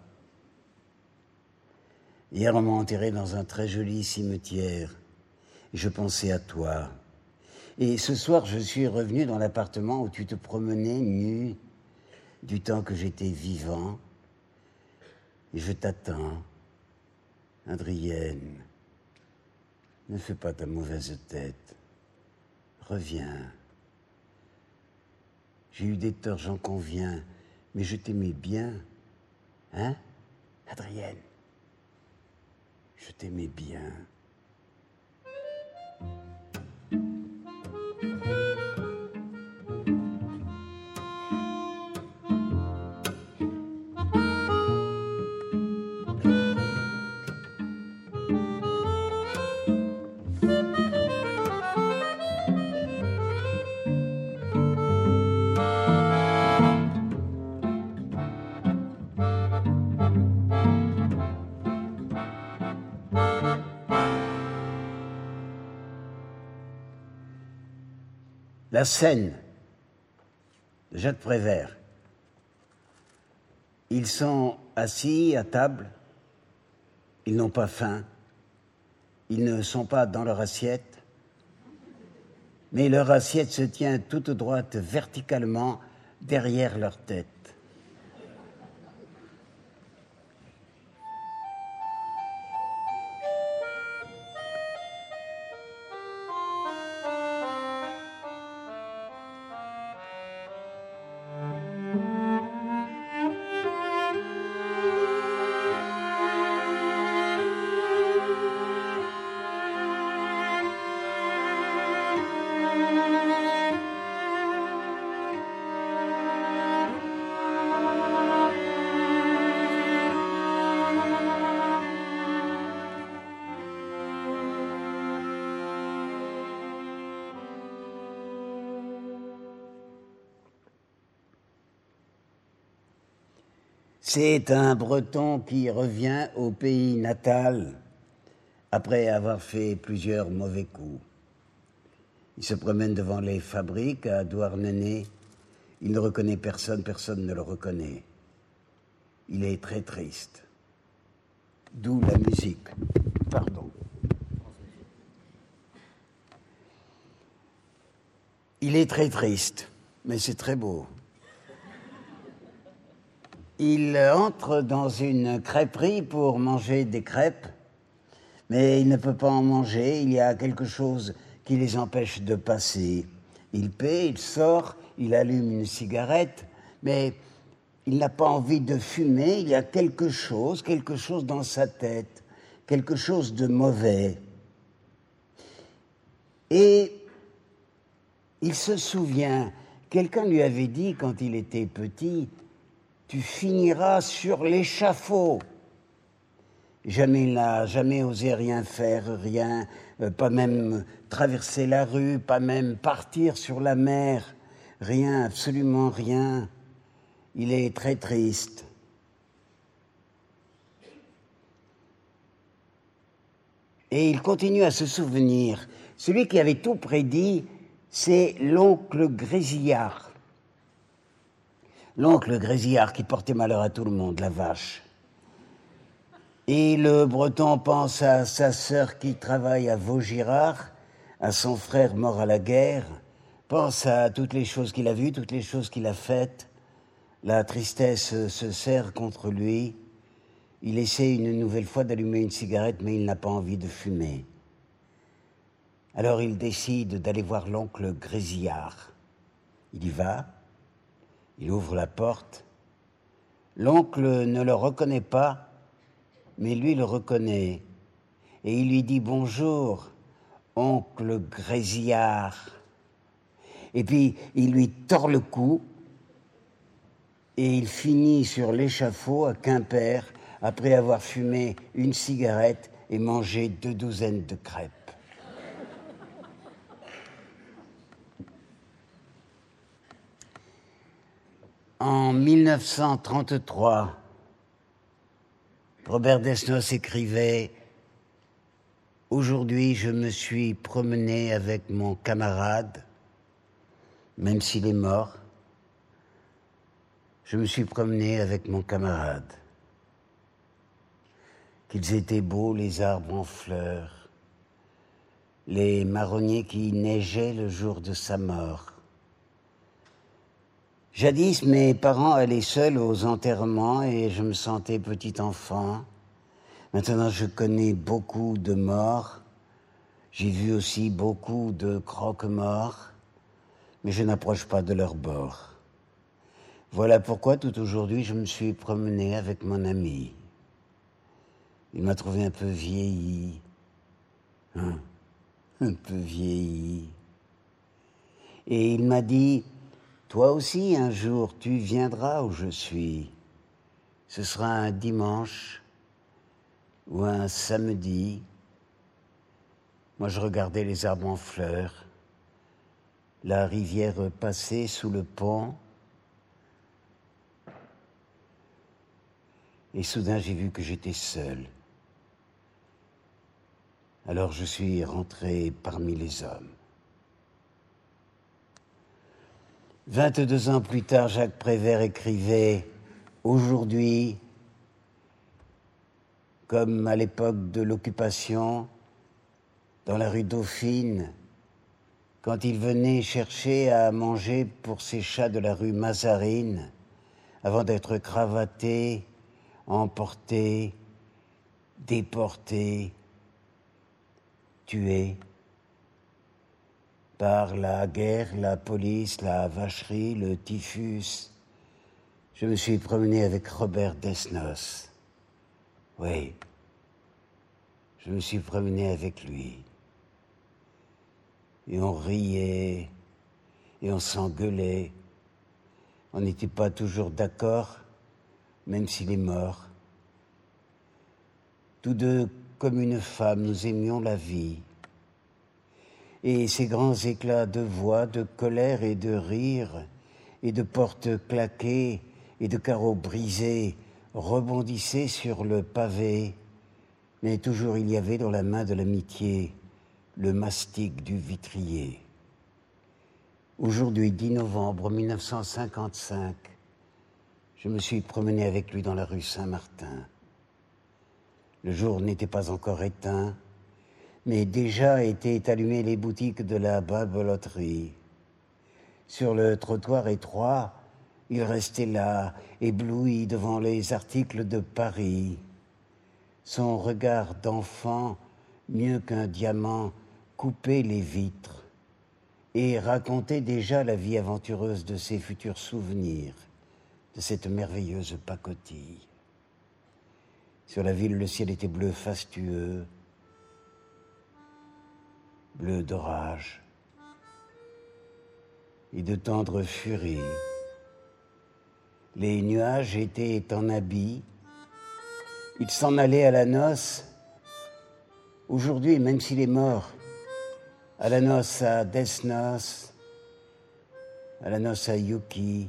Hier, on m'a enterré dans un très joli cimetière. Je pensais à toi. Et ce soir, je suis revenu dans l'appartement où tu te promenais nu, du temps que j'étais vivant. Et je t'attends. Adrienne, ne fais pas ta mauvaise tête. Reviens. J'ai eu des torts, j'en conviens, mais je t'aimais bien. Hein, Adrienne? Je t'aimais bien. La scène de Jacques Prévert. Ils sont assis à table, ils n'ont pas faim, ils ne sont pas dans leur assiette, mais leur assiette se tient toute droite verticalement derrière leur tête. C'est un Breton qui revient au pays natal après avoir fait plusieurs mauvais coups. Il se promène devant les fabriques à Douarnenez. Il ne reconnaît personne, personne ne le reconnaît. Il est très triste. D'où la musique. Pardon. Il est très triste, mais c'est très beau. Il entre dans une crêperie pour manger des crêpes, mais il ne peut pas en manger, il y a quelque chose qui les empêche de passer. Il paie, il sort, il allume une cigarette, mais il n'a pas envie de fumer, il y a quelque chose, quelque chose dans sa tête, quelque chose de mauvais. Et il se souvient, quelqu'un lui avait dit quand il était petit, « Tu finiras sur l'échafaud ». Jamais il n'a jamais osé rien faire, rien, euh, pas même traverser la rue, pas même partir sur la mer, rien, absolument rien. Il est très triste. Et il continue à se souvenir. Celui qui avait tout prédit, c'est l'oncle Grésillard. L'oncle Grésillard qui portait malheur à tout le monde, la vache. Et le Breton pense à sa sœur qui travaille à Vaugirard, à son frère mort à la guerre, pense à toutes les choses qu'il a vues, toutes les choses qu'il a faites. La tristesse se serre contre lui. Il essaie une nouvelle fois d'allumer une cigarette, mais il n'a pas envie de fumer. Alors il décide d'aller voir l'oncle Grésillard. Il y va, il ouvre la porte. L'oncle ne le reconnaît pas, mais lui le reconnaît. Et il lui dit « Bonjour, oncle Grésillard ». Et puis il lui tord le cou et il finit sur l'échafaud à Quimper après avoir fumé une cigarette et mangé deux douzaines de crêpes. En mille neuf cent trente-trois, Robert Desnos écrivait « Aujourd'hui, je me suis promené avec mon camarade, même s'il est mort, je me suis promené avec mon camarade. Qu'ils étaient beaux, les arbres en fleurs, les marronniers qui neigeaient le jour de sa mort. Jadis, mes parents allaient seuls aux enterrements et je me sentais petit enfant. Maintenant, je connais beaucoup de morts. J'ai vu aussi beaucoup de croque-morts, mais je n'approche pas de leur bord. Voilà pourquoi, tout aujourd'hui, je me suis promené avec mon ami. Il m'a trouvé un peu vieilli, hein, un peu vieilli. Et il m'a dit, toi aussi, un jour, tu viendras où je suis. Ce sera un dimanche ou un samedi. Moi, je regardais les arbres en fleurs, la rivière passait sous le pont. Et soudain, j'ai vu que j'étais seul. Alors je suis rentré parmi les hommes. vingt-deux ans plus tard, Jacques Prévert écrivait « Aujourd'hui, comme à l'époque de l'occupation, dans la rue Dauphine, quand il venait chercher à manger pour ses chats de la rue Mazarine, avant d'être cravaté, emporté, déporté, tué par la guerre, la police, la vacherie, le typhus. Je me suis promené avec Robert Desnos. Oui, je me suis promené avec lui. Et on riait, et on s'engueulait. On n'était pas toujours d'accord, même s'il est mort. Tous deux, comme une femme, nous aimions la vie. Et ces grands éclats de voix, de colère et de rire, et de portes claquées et de carreaux brisés, rebondissaient sur le pavé, mais toujours il y avait dans la main de l'amitié le mastic du vitrier. Aujourd'hui, dix novembre mille neuf cent cinquante-cinq, je me suis promené avec lui dans la rue Saint-Martin. Le jour n'était pas encore éteint, mais déjà étaient allumées les boutiques de la babeloterie. Sur le trottoir étroit, il restait là, ébloui devant les articles de Paris. Son regard d'enfant, mieux qu'un diamant, coupait les vitres et racontait déjà la vie aventureuse de ses futurs souvenirs, de cette merveilleuse pacotille. Sur la ville, le ciel était bleu fastueux, bleu d'orage et de tendre furie. Les nuages étaient en habit, Il s'en allait à la noce. Aujourd'hui, même s'il est mort, à la noce à Desnos, à la noce à Yuki,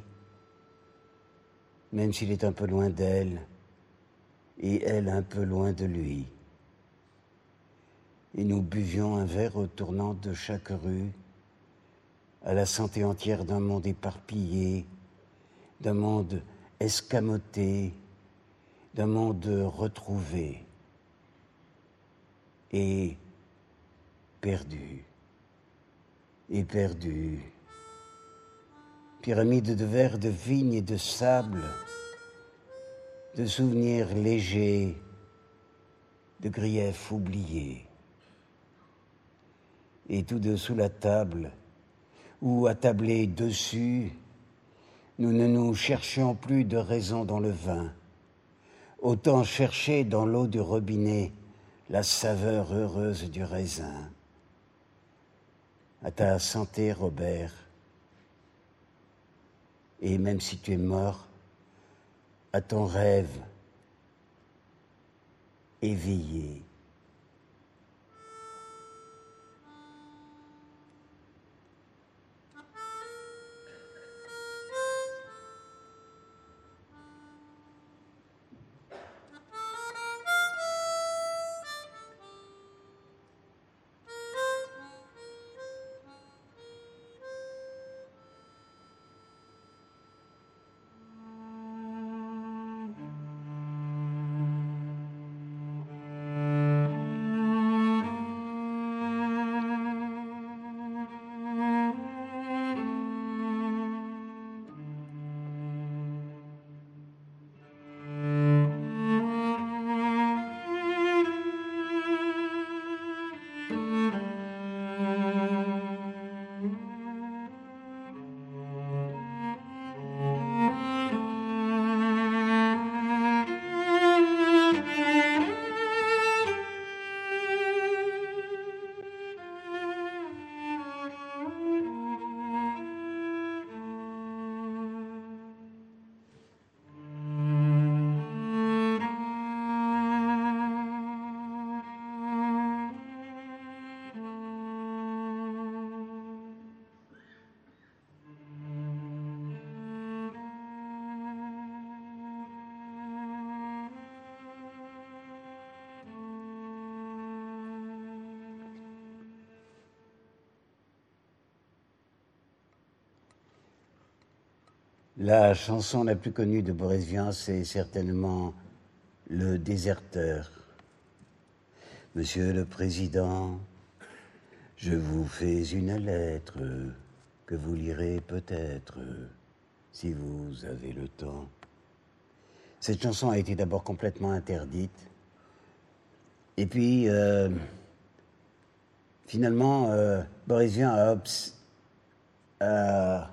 même s'il est un peu loin d'elle, et elle un peu loin de lui. Et nous buvions un verre au tournant de chaque rue, à la santé entière d'un monde éparpillé, d'un monde escamoté, d'un monde retrouvé et perdu, et perdu. Pyramide de verre, de vigne et de sable, de souvenirs légers, de griefs oubliés. Et tous deux sous la table, ou attablés dessus, nous ne nous cherchions plus de raison dans le vin. Autant chercher dans l'eau du robinet la saveur heureuse du raisin. À ta santé, Robert. Et même si tu es mort, à ton rêve éveillé. La chanson la plus connue de Boris Vian, c'est certainement Le Déserteur. Monsieur le Président, je vous fais une lettre que vous lirez peut-être si vous avez le temps. Cette chanson a été d'abord complètement interdite. Et puis, euh, finalement, euh, Boris Vian a... Obs- a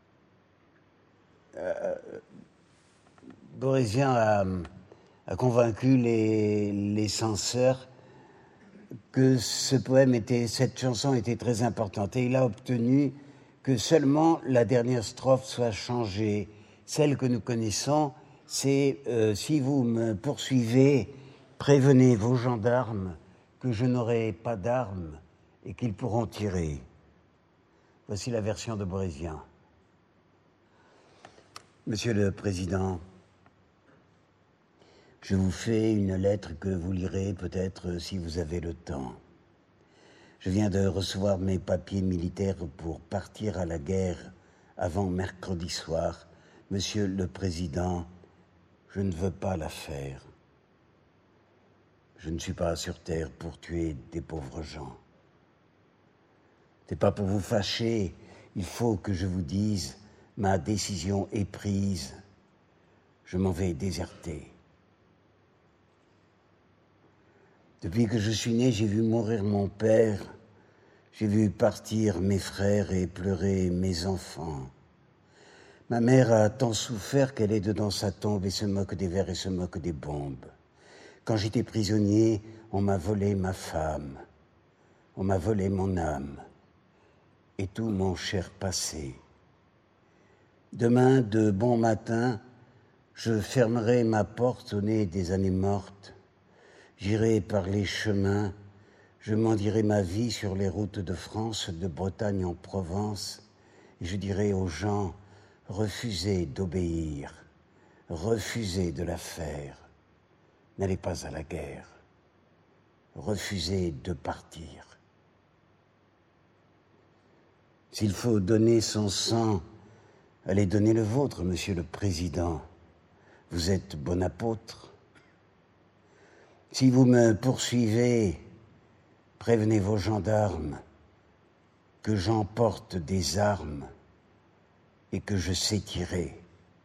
Euh, Boris Vian a, a convaincu les, les censeurs que ce poème était, cette chanson était très importante et il a obtenu que seulement la dernière strophe soit changée. Celle que nous connaissons, c'est euh, si vous me poursuivez, prévenez vos gendarmes que je n'aurai pas d'armes et qu'ils pourront tirer. Voici la version de Boris Vian. Monsieur le Président, je vous fais une lettre que vous lirez peut-être si vous avez le temps. Je viens de recevoir mes papiers militaires pour partir à la guerre avant mercredi soir. Monsieur le Président, je ne veux pas la faire. Je ne suis pas sur terre pour tuer des pauvres gens. C'est pas pour vous fâcher, il faut que je vous dise... Ma décision est prise. Je m'en vais déserter. Depuis que je suis né, j'ai vu mourir mon père. J'ai vu partir mes frères et pleurer mes enfants. Ma mère a tant souffert qu'elle est dans sa tombe et se moque des vers et se moque des bombes. Quand j'étais prisonnier, on m'a volé ma femme. On m'a volé mon âme et tout mon cher passé. Demain, de bon matin, je fermerai ma porte au nez des années mortes J'irai par les chemins, je m'en dirai ma vie sur les routes de France, de Bretagne en Provence, et je dirai aux gens, refusez d'obéir, refusez de la faire, n'allez pas à la guerre, refusez de partir. S'il faut donner son sang, allez donner le vôtre, Monsieur le Président. Vous êtes bon apôtre. Si vous me poursuivez, prévenez vos gendarmes que j'emporte des armes et que je sais tirer.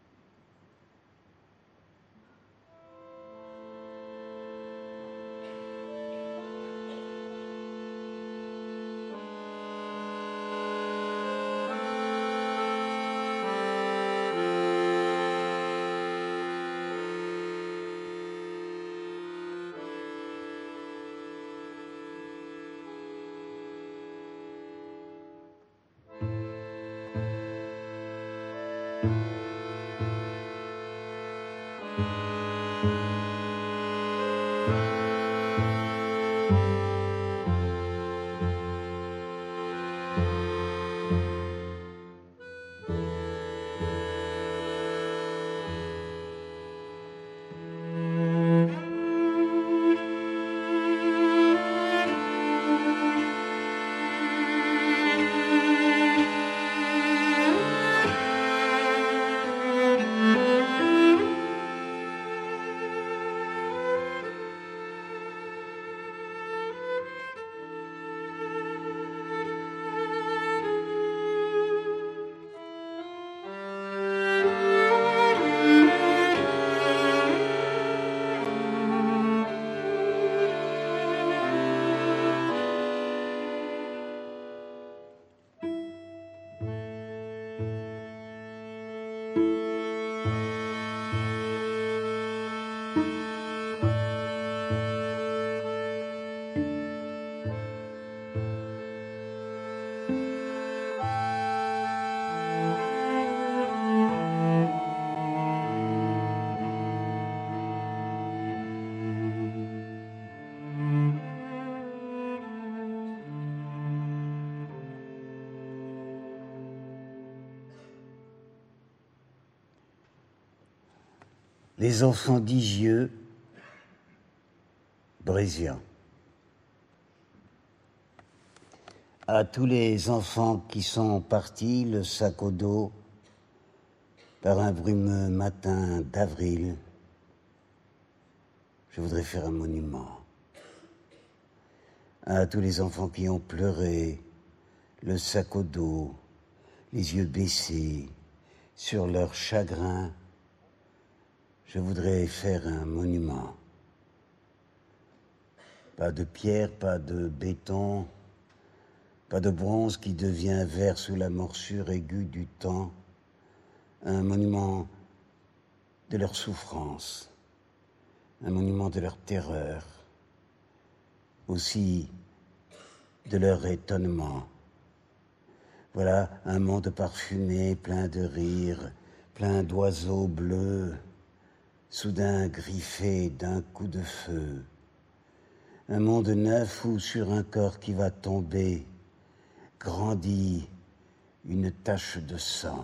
Les enfants d'Igieux, Brésian. À tous les enfants qui sont partis, le sac au dos, par un brumeux matin d'avril, je voudrais faire un monument. À tous les enfants qui ont pleuré, le sac au dos, les yeux baissés, sur leur chagrin, je voudrais faire un monument. Pas de pierre, pas de béton, pas de bronze qui devient vert sous la morsure aiguë du temps. Un monument de leur souffrance, un monument de leur terreur, aussi de leur étonnement. Voilà un monde parfumé, plein de rires, plein d'oiseaux bleus, soudain griffé d'un coup de feu. Un monde neuf où sur un corps qui va tomber grandit une tache de sang.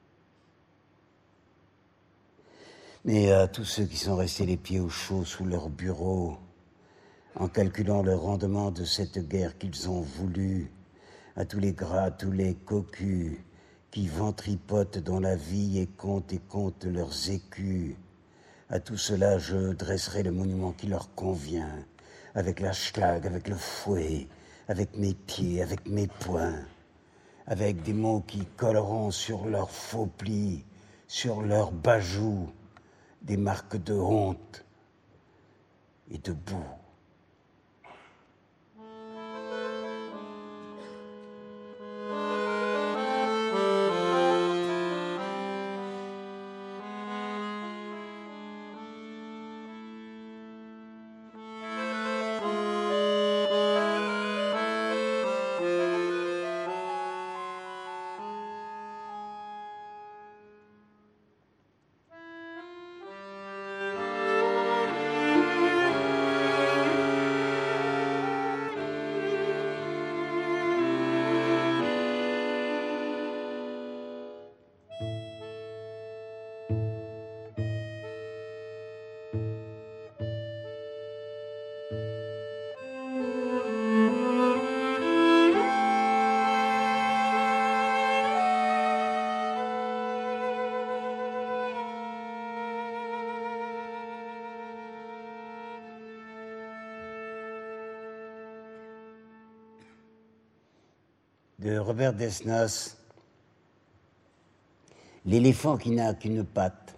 Mais à tous ceux qui sont restés les pieds au chaud sous leur bureau, en calculant le rendement de cette guerre qu'ils ont voulu, à tous les gras, tous les cocus qui ventripotent dans la vie et comptent et comptent leurs écus, à tout cela, je dresserai le monument qui leur convient, avec la schlag, avec le fouet, avec mes pieds, avec mes poings, avec des mots qui colleront sur leurs faux plis, sur leurs bajoux, des marques de honte et de boue. de Robert Desnos, l'éléphant qui n'a qu'une patte.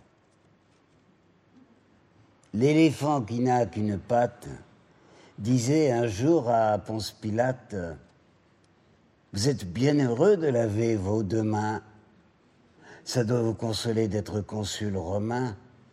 L'éléphant qui n'a qu'une patte disait un jour à Ponce Pilate, « Vous êtes bien heureux de laver vos deux mains. Ça doit vous consoler d'être consul romain. »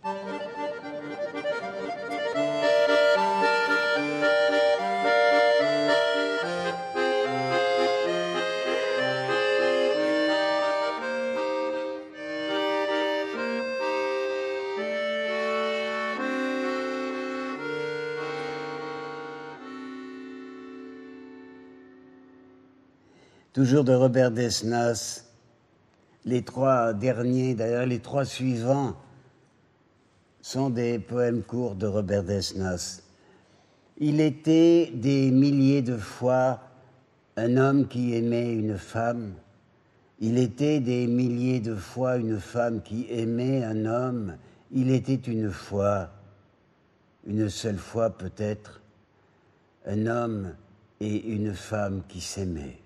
Toujours de Robert Desnos, les trois derniers, d'ailleurs les trois suivants, sont des poèmes courts de Robert Desnos. Il était des milliers de fois un homme qui aimait une femme. Il était des milliers de fois une femme qui aimait un homme. Il était une fois, une seule fois peut-être, un homme et une femme qui s'aimaient.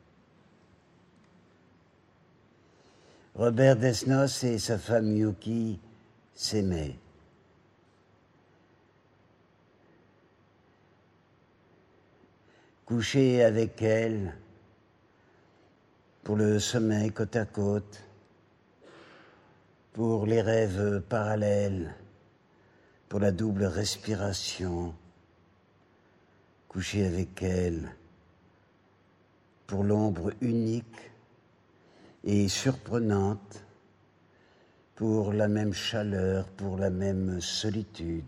Robert Desnos et sa femme Yuki s'aimaient. Coucher avec elle pour le sommeil côte à côte, pour les rêves parallèles, pour la double respiration. Coucher avec elle pour l'ombre unique et surprenante, pour la même chaleur, pour la même solitude.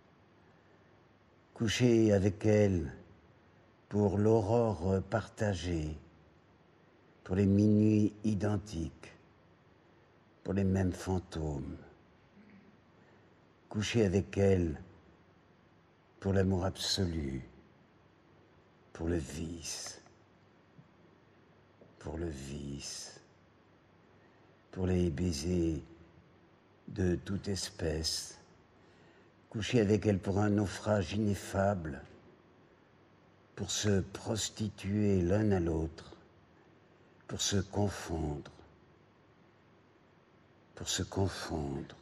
Coucher avec elle pour l'aurore partagée, pour les minuits identiques, pour les mêmes fantômes. Coucher avec elle pour l'amour absolu, pour le vice, pour le vice. Pour les baisers de toute espèce, coucher avec elle pour un naufrage ineffable, pour se prostituer l'un à l'autre, pour se confondre, pour se confondre.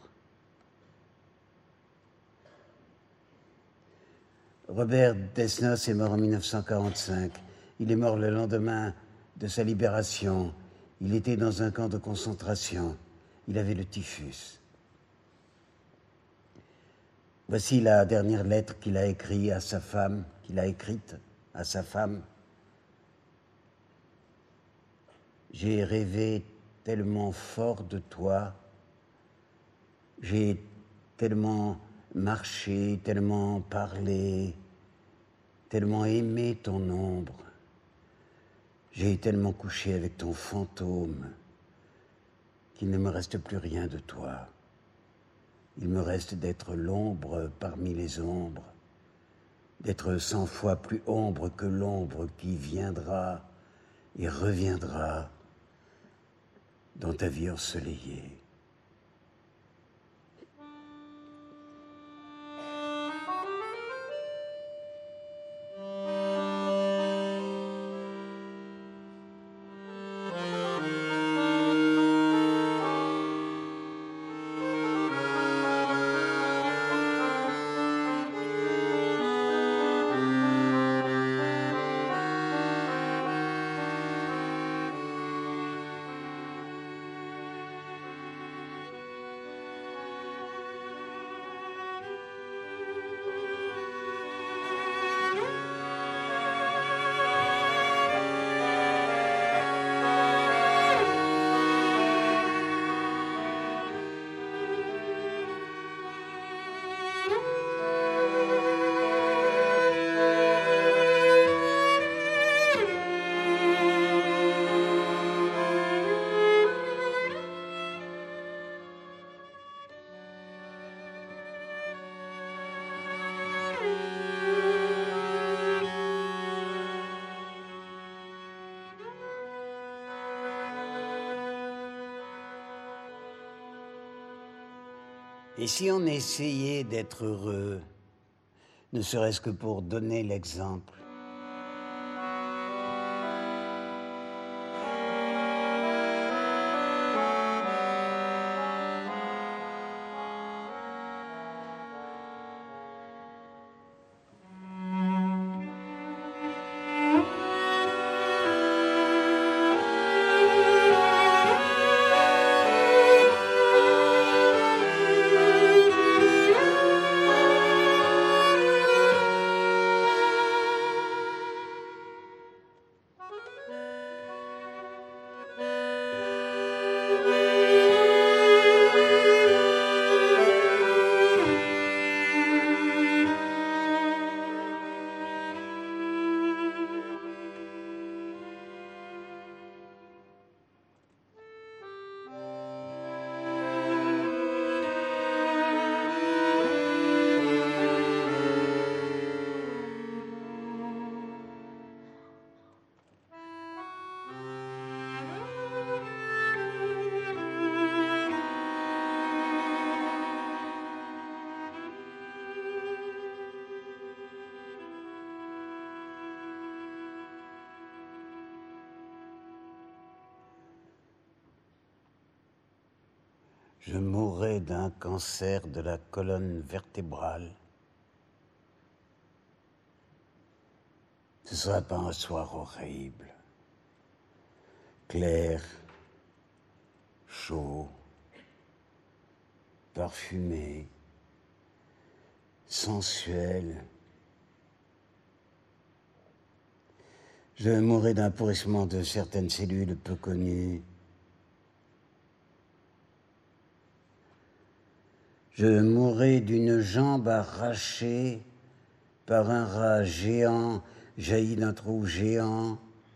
Robert Desnos est mort en mille neuf cent quarante-cinq. Il est mort le lendemain de sa libération. Il était dans un camp de concentration. Il avait le typhus. Voici la dernière lettre qu'il a écrite à sa femme, qu'il a écrite à sa femme. J'ai rêvé tellement fort de toi, j'ai tellement marché, tellement parlé, tellement aimé ton ombre. J'ai tellement couché avec ton fantôme qu'il ne me reste plus rien de toi. Il me reste d'être l'ombre parmi les ombres, d'être cent fois plus ombre que l'ombre qui viendra et reviendra dans ta vie ensoleillée. Et si on essayait d'être heureux, ne serait-ce que pour donner l'exemple? Je mourrai d'un cancer de la colonne vertébrale. Ce ne sera pas un soir horrible, clair, chaud, parfumé, sensuel. Je mourrai d'un pourrissement de certaines cellules peu connues. Je mourrai d'une jambe arrachée par un rat géant jailli d'un trou géant.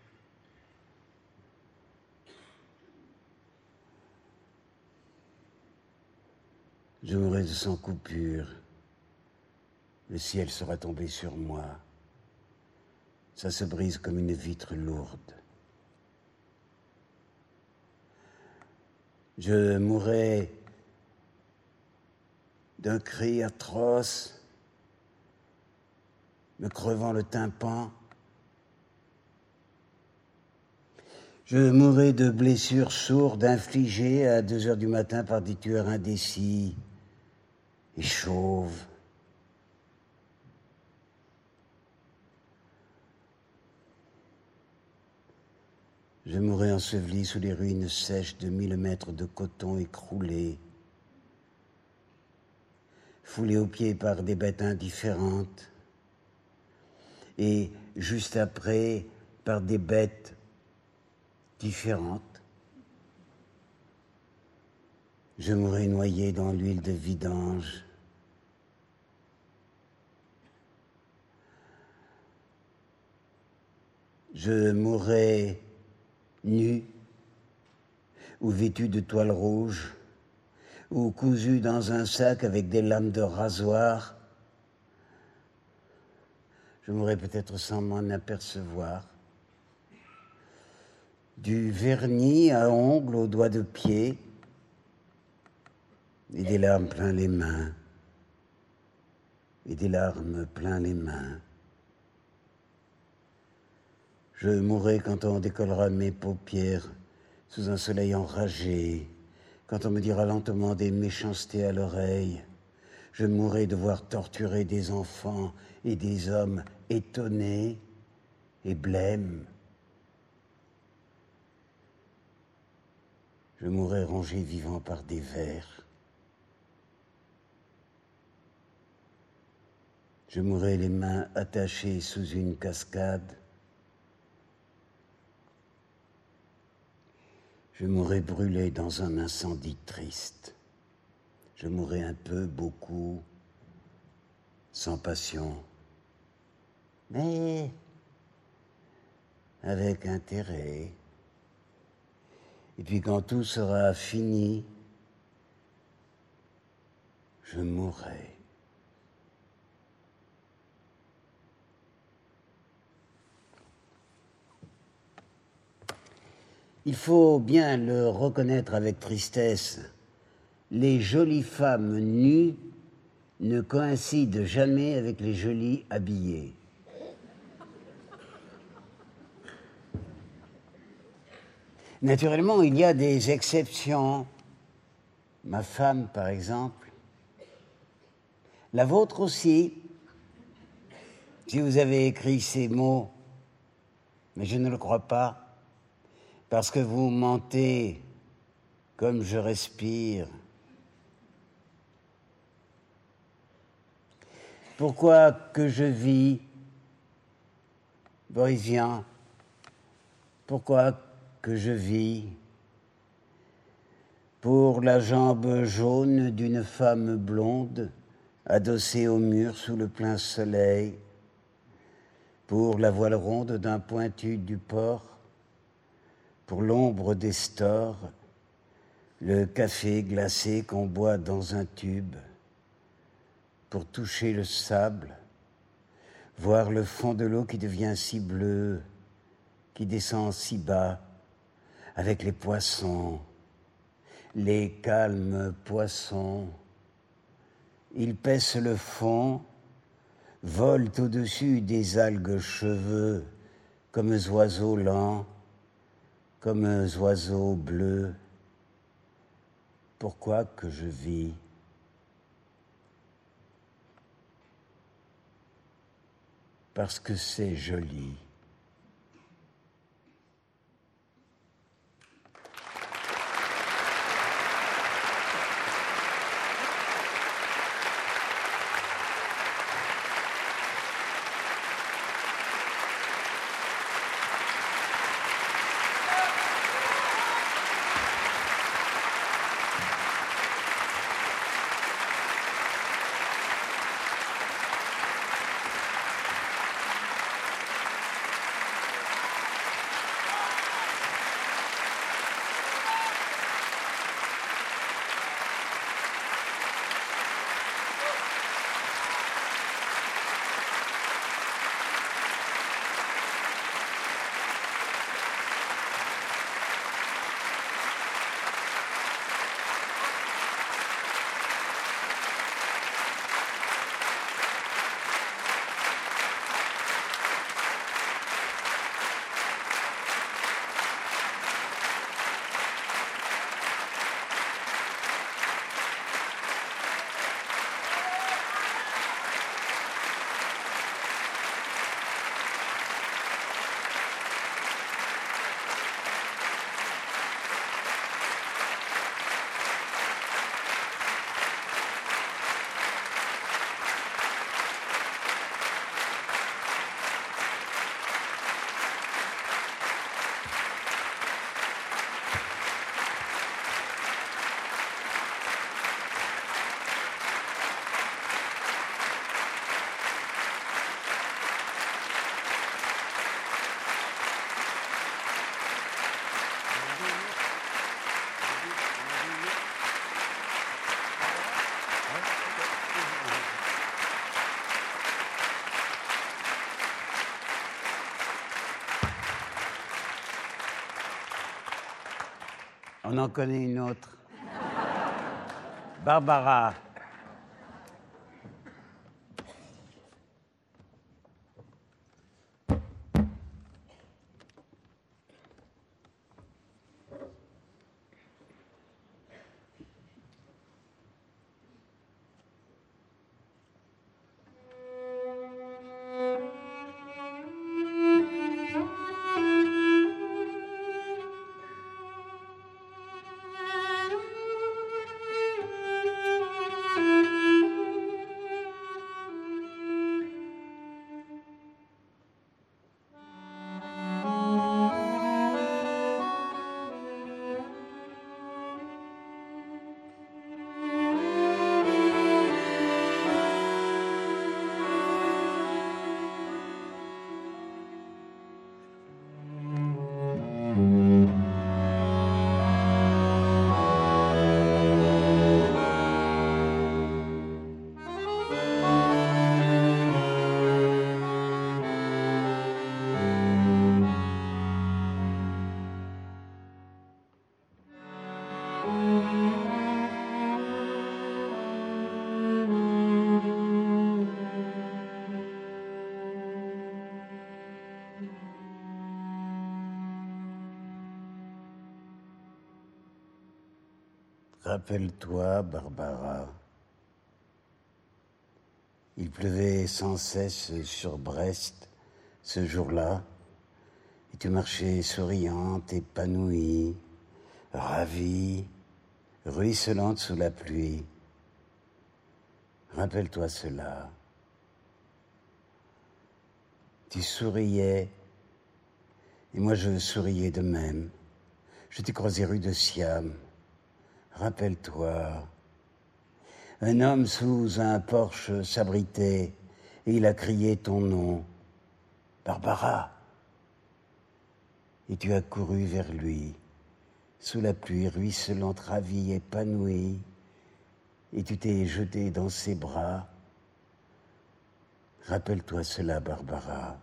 Je mourrai de sans coupure. Le ciel sera tombé sur moi. Ça se brise comme une vitre lourde. Je mourrai d'un cri atroce, me crevant le tympan. Je mourrai de blessures sourdes infligées à deux heures du matin par des tueurs indécis et chauves. Je mourrai enseveli sous les ruines sèches de mille mètres de coton écroulé, foulé aux pieds par des bêtes indifférentes, et juste après par des bêtes différentes. Je mourrai noyé dans l'huile de vidange. Je mourrai nu, ou vêtu de toile rouge, ou cousu dans un sac avec des lames de rasoir. Je mourrai peut-être sans m'en apercevoir. Du vernis à ongles aux doigts de pied, et des larmes plein les mains, et des larmes plein les mains. Je mourrai quand on décollera mes paupières sous un soleil enragé, quand on me dira lentement des méchancetés à l'oreille. Je mourrai de voir torturer des enfants et des hommes étonnés et blêmes. Je mourrai rongé vivant par des vers. Je mourrai les mains attachées sous une cascade. Je mourrai brûlé dans un incendie triste. Je mourrai un peu, beaucoup, sans passion, mais avec intérêt. Et puis quand tout sera fini, je mourrai. Il faut bien le reconnaître avec tristesse, les jolies femmes nues ne coïncident jamais avec les jolies habillées. Naturellement, il y a des exceptions. Ma femme, par exemple. La vôtre aussi. Si vous avez écrit ces mots, mais je ne le crois pas, parce que vous mentez comme je respire. Pourquoi que je vis, Boris Vian, pourquoi que je vis pour la jambe jaune d'une femme blonde adossée au mur sous le plein soleil, pour la voile ronde d'un pointu du port, pour l'ombre des stores, le café glacé qu'on boit dans un tube, pour toucher le sable, voir le fond de l'eau qui devient si bleu, qui descend si bas, avec les poissons, les calmes poissons. Ils paissent le fond, volent au-dessus des algues cheveux, comme oiseaux lents, comme oiseaux bleus. pourquoi que je vis. Parce que c'est joli. On en connaît une autre. Barbara. Rappelle-toi, Barbara, il pleuvait sans cesse sur Brest ce jour-là, et tu marchais souriante, épanouie, ravie, ruisselante sous la pluie. Rappelle-toi cela. Tu souriais, et moi je souriais de même. Je t'ai croisé rue de Siam. Rappelle-toi, un homme sous un porche s'abritait et il a crié ton nom, Barbara. Et tu as couru vers lui, sous la pluie ruisselante, ravie, épanouie, et tu t'es jeté dans ses bras. Rappelle-toi cela, Barbara.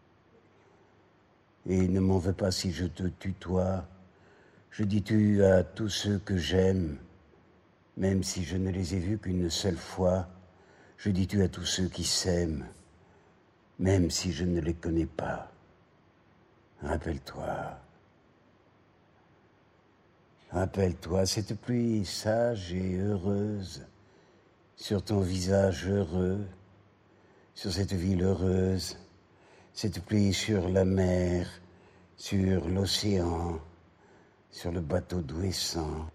Et ne m'en veux pas si je te tutoie. Je dis tu à tous ceux que j'aime, même si je ne les ai vus qu'une seule fois. Je dis tu à tous ceux qui s'aiment, même si je ne les connais pas. Rappelle-toi. Rappelle-toi cette pluie sage et heureuse, sur ton visage heureux, sur cette ville heureuse, cette pluie sur la mer, sur l'océan, sur le bateau d'Ouessant.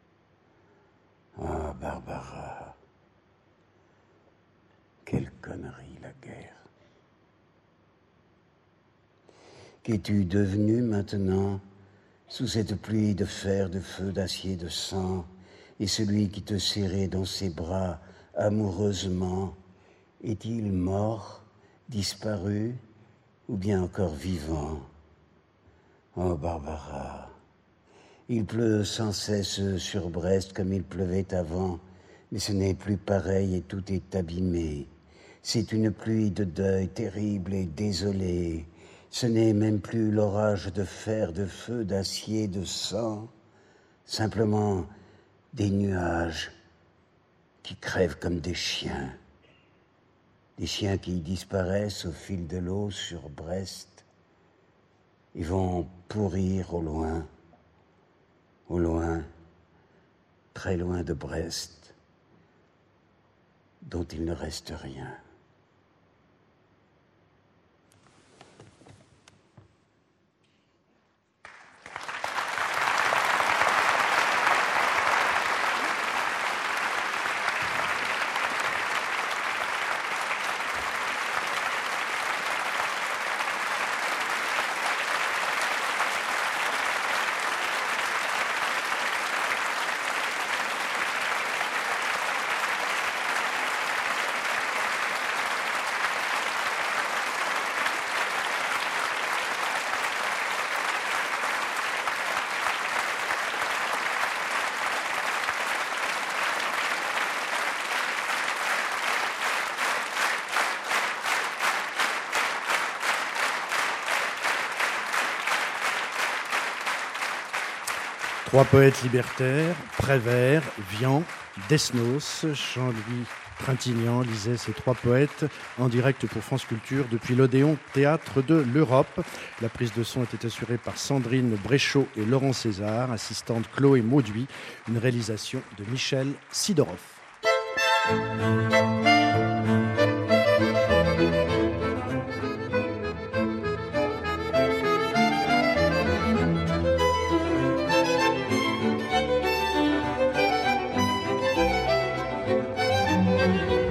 Ah, Barbara, quelle connerie la guerre. Qu'es-tu devenue maintenant, sous cette pluie de fer, de feu, d'acier, de sang, et celui qui te serrait dans ses bras amoureusement, est-il mort, disparu, ou bien encore vivant? Oh, Barbara, il pleut sans cesse sur Brest comme il pleuvait avant, mais ce n'est plus pareil et tout est abîmé. C'est une pluie de deuil terrible et désolée. Ce n'est même plus l'orage de fer, de feu, d'acier, de sang, simplement des nuages qui crèvent comme des chiens. Des chiens qui disparaissent au fil de l'eau sur Brest et vont pourrir au loin, au loin, très loin de Brest, dont il ne reste rien. Trois poètes libertaires, Prévert, Vian, Desnos, Jean-Louis Trintignant lisait ces trois poètes en direct pour France Culture depuis l'Odéon Théâtre de l'Europe. La prise de son était assurée par Sandrine Bréchot et Laurent César, assistante Chloé Mauduit, une réalisation de Michel Sidorov. Thank you.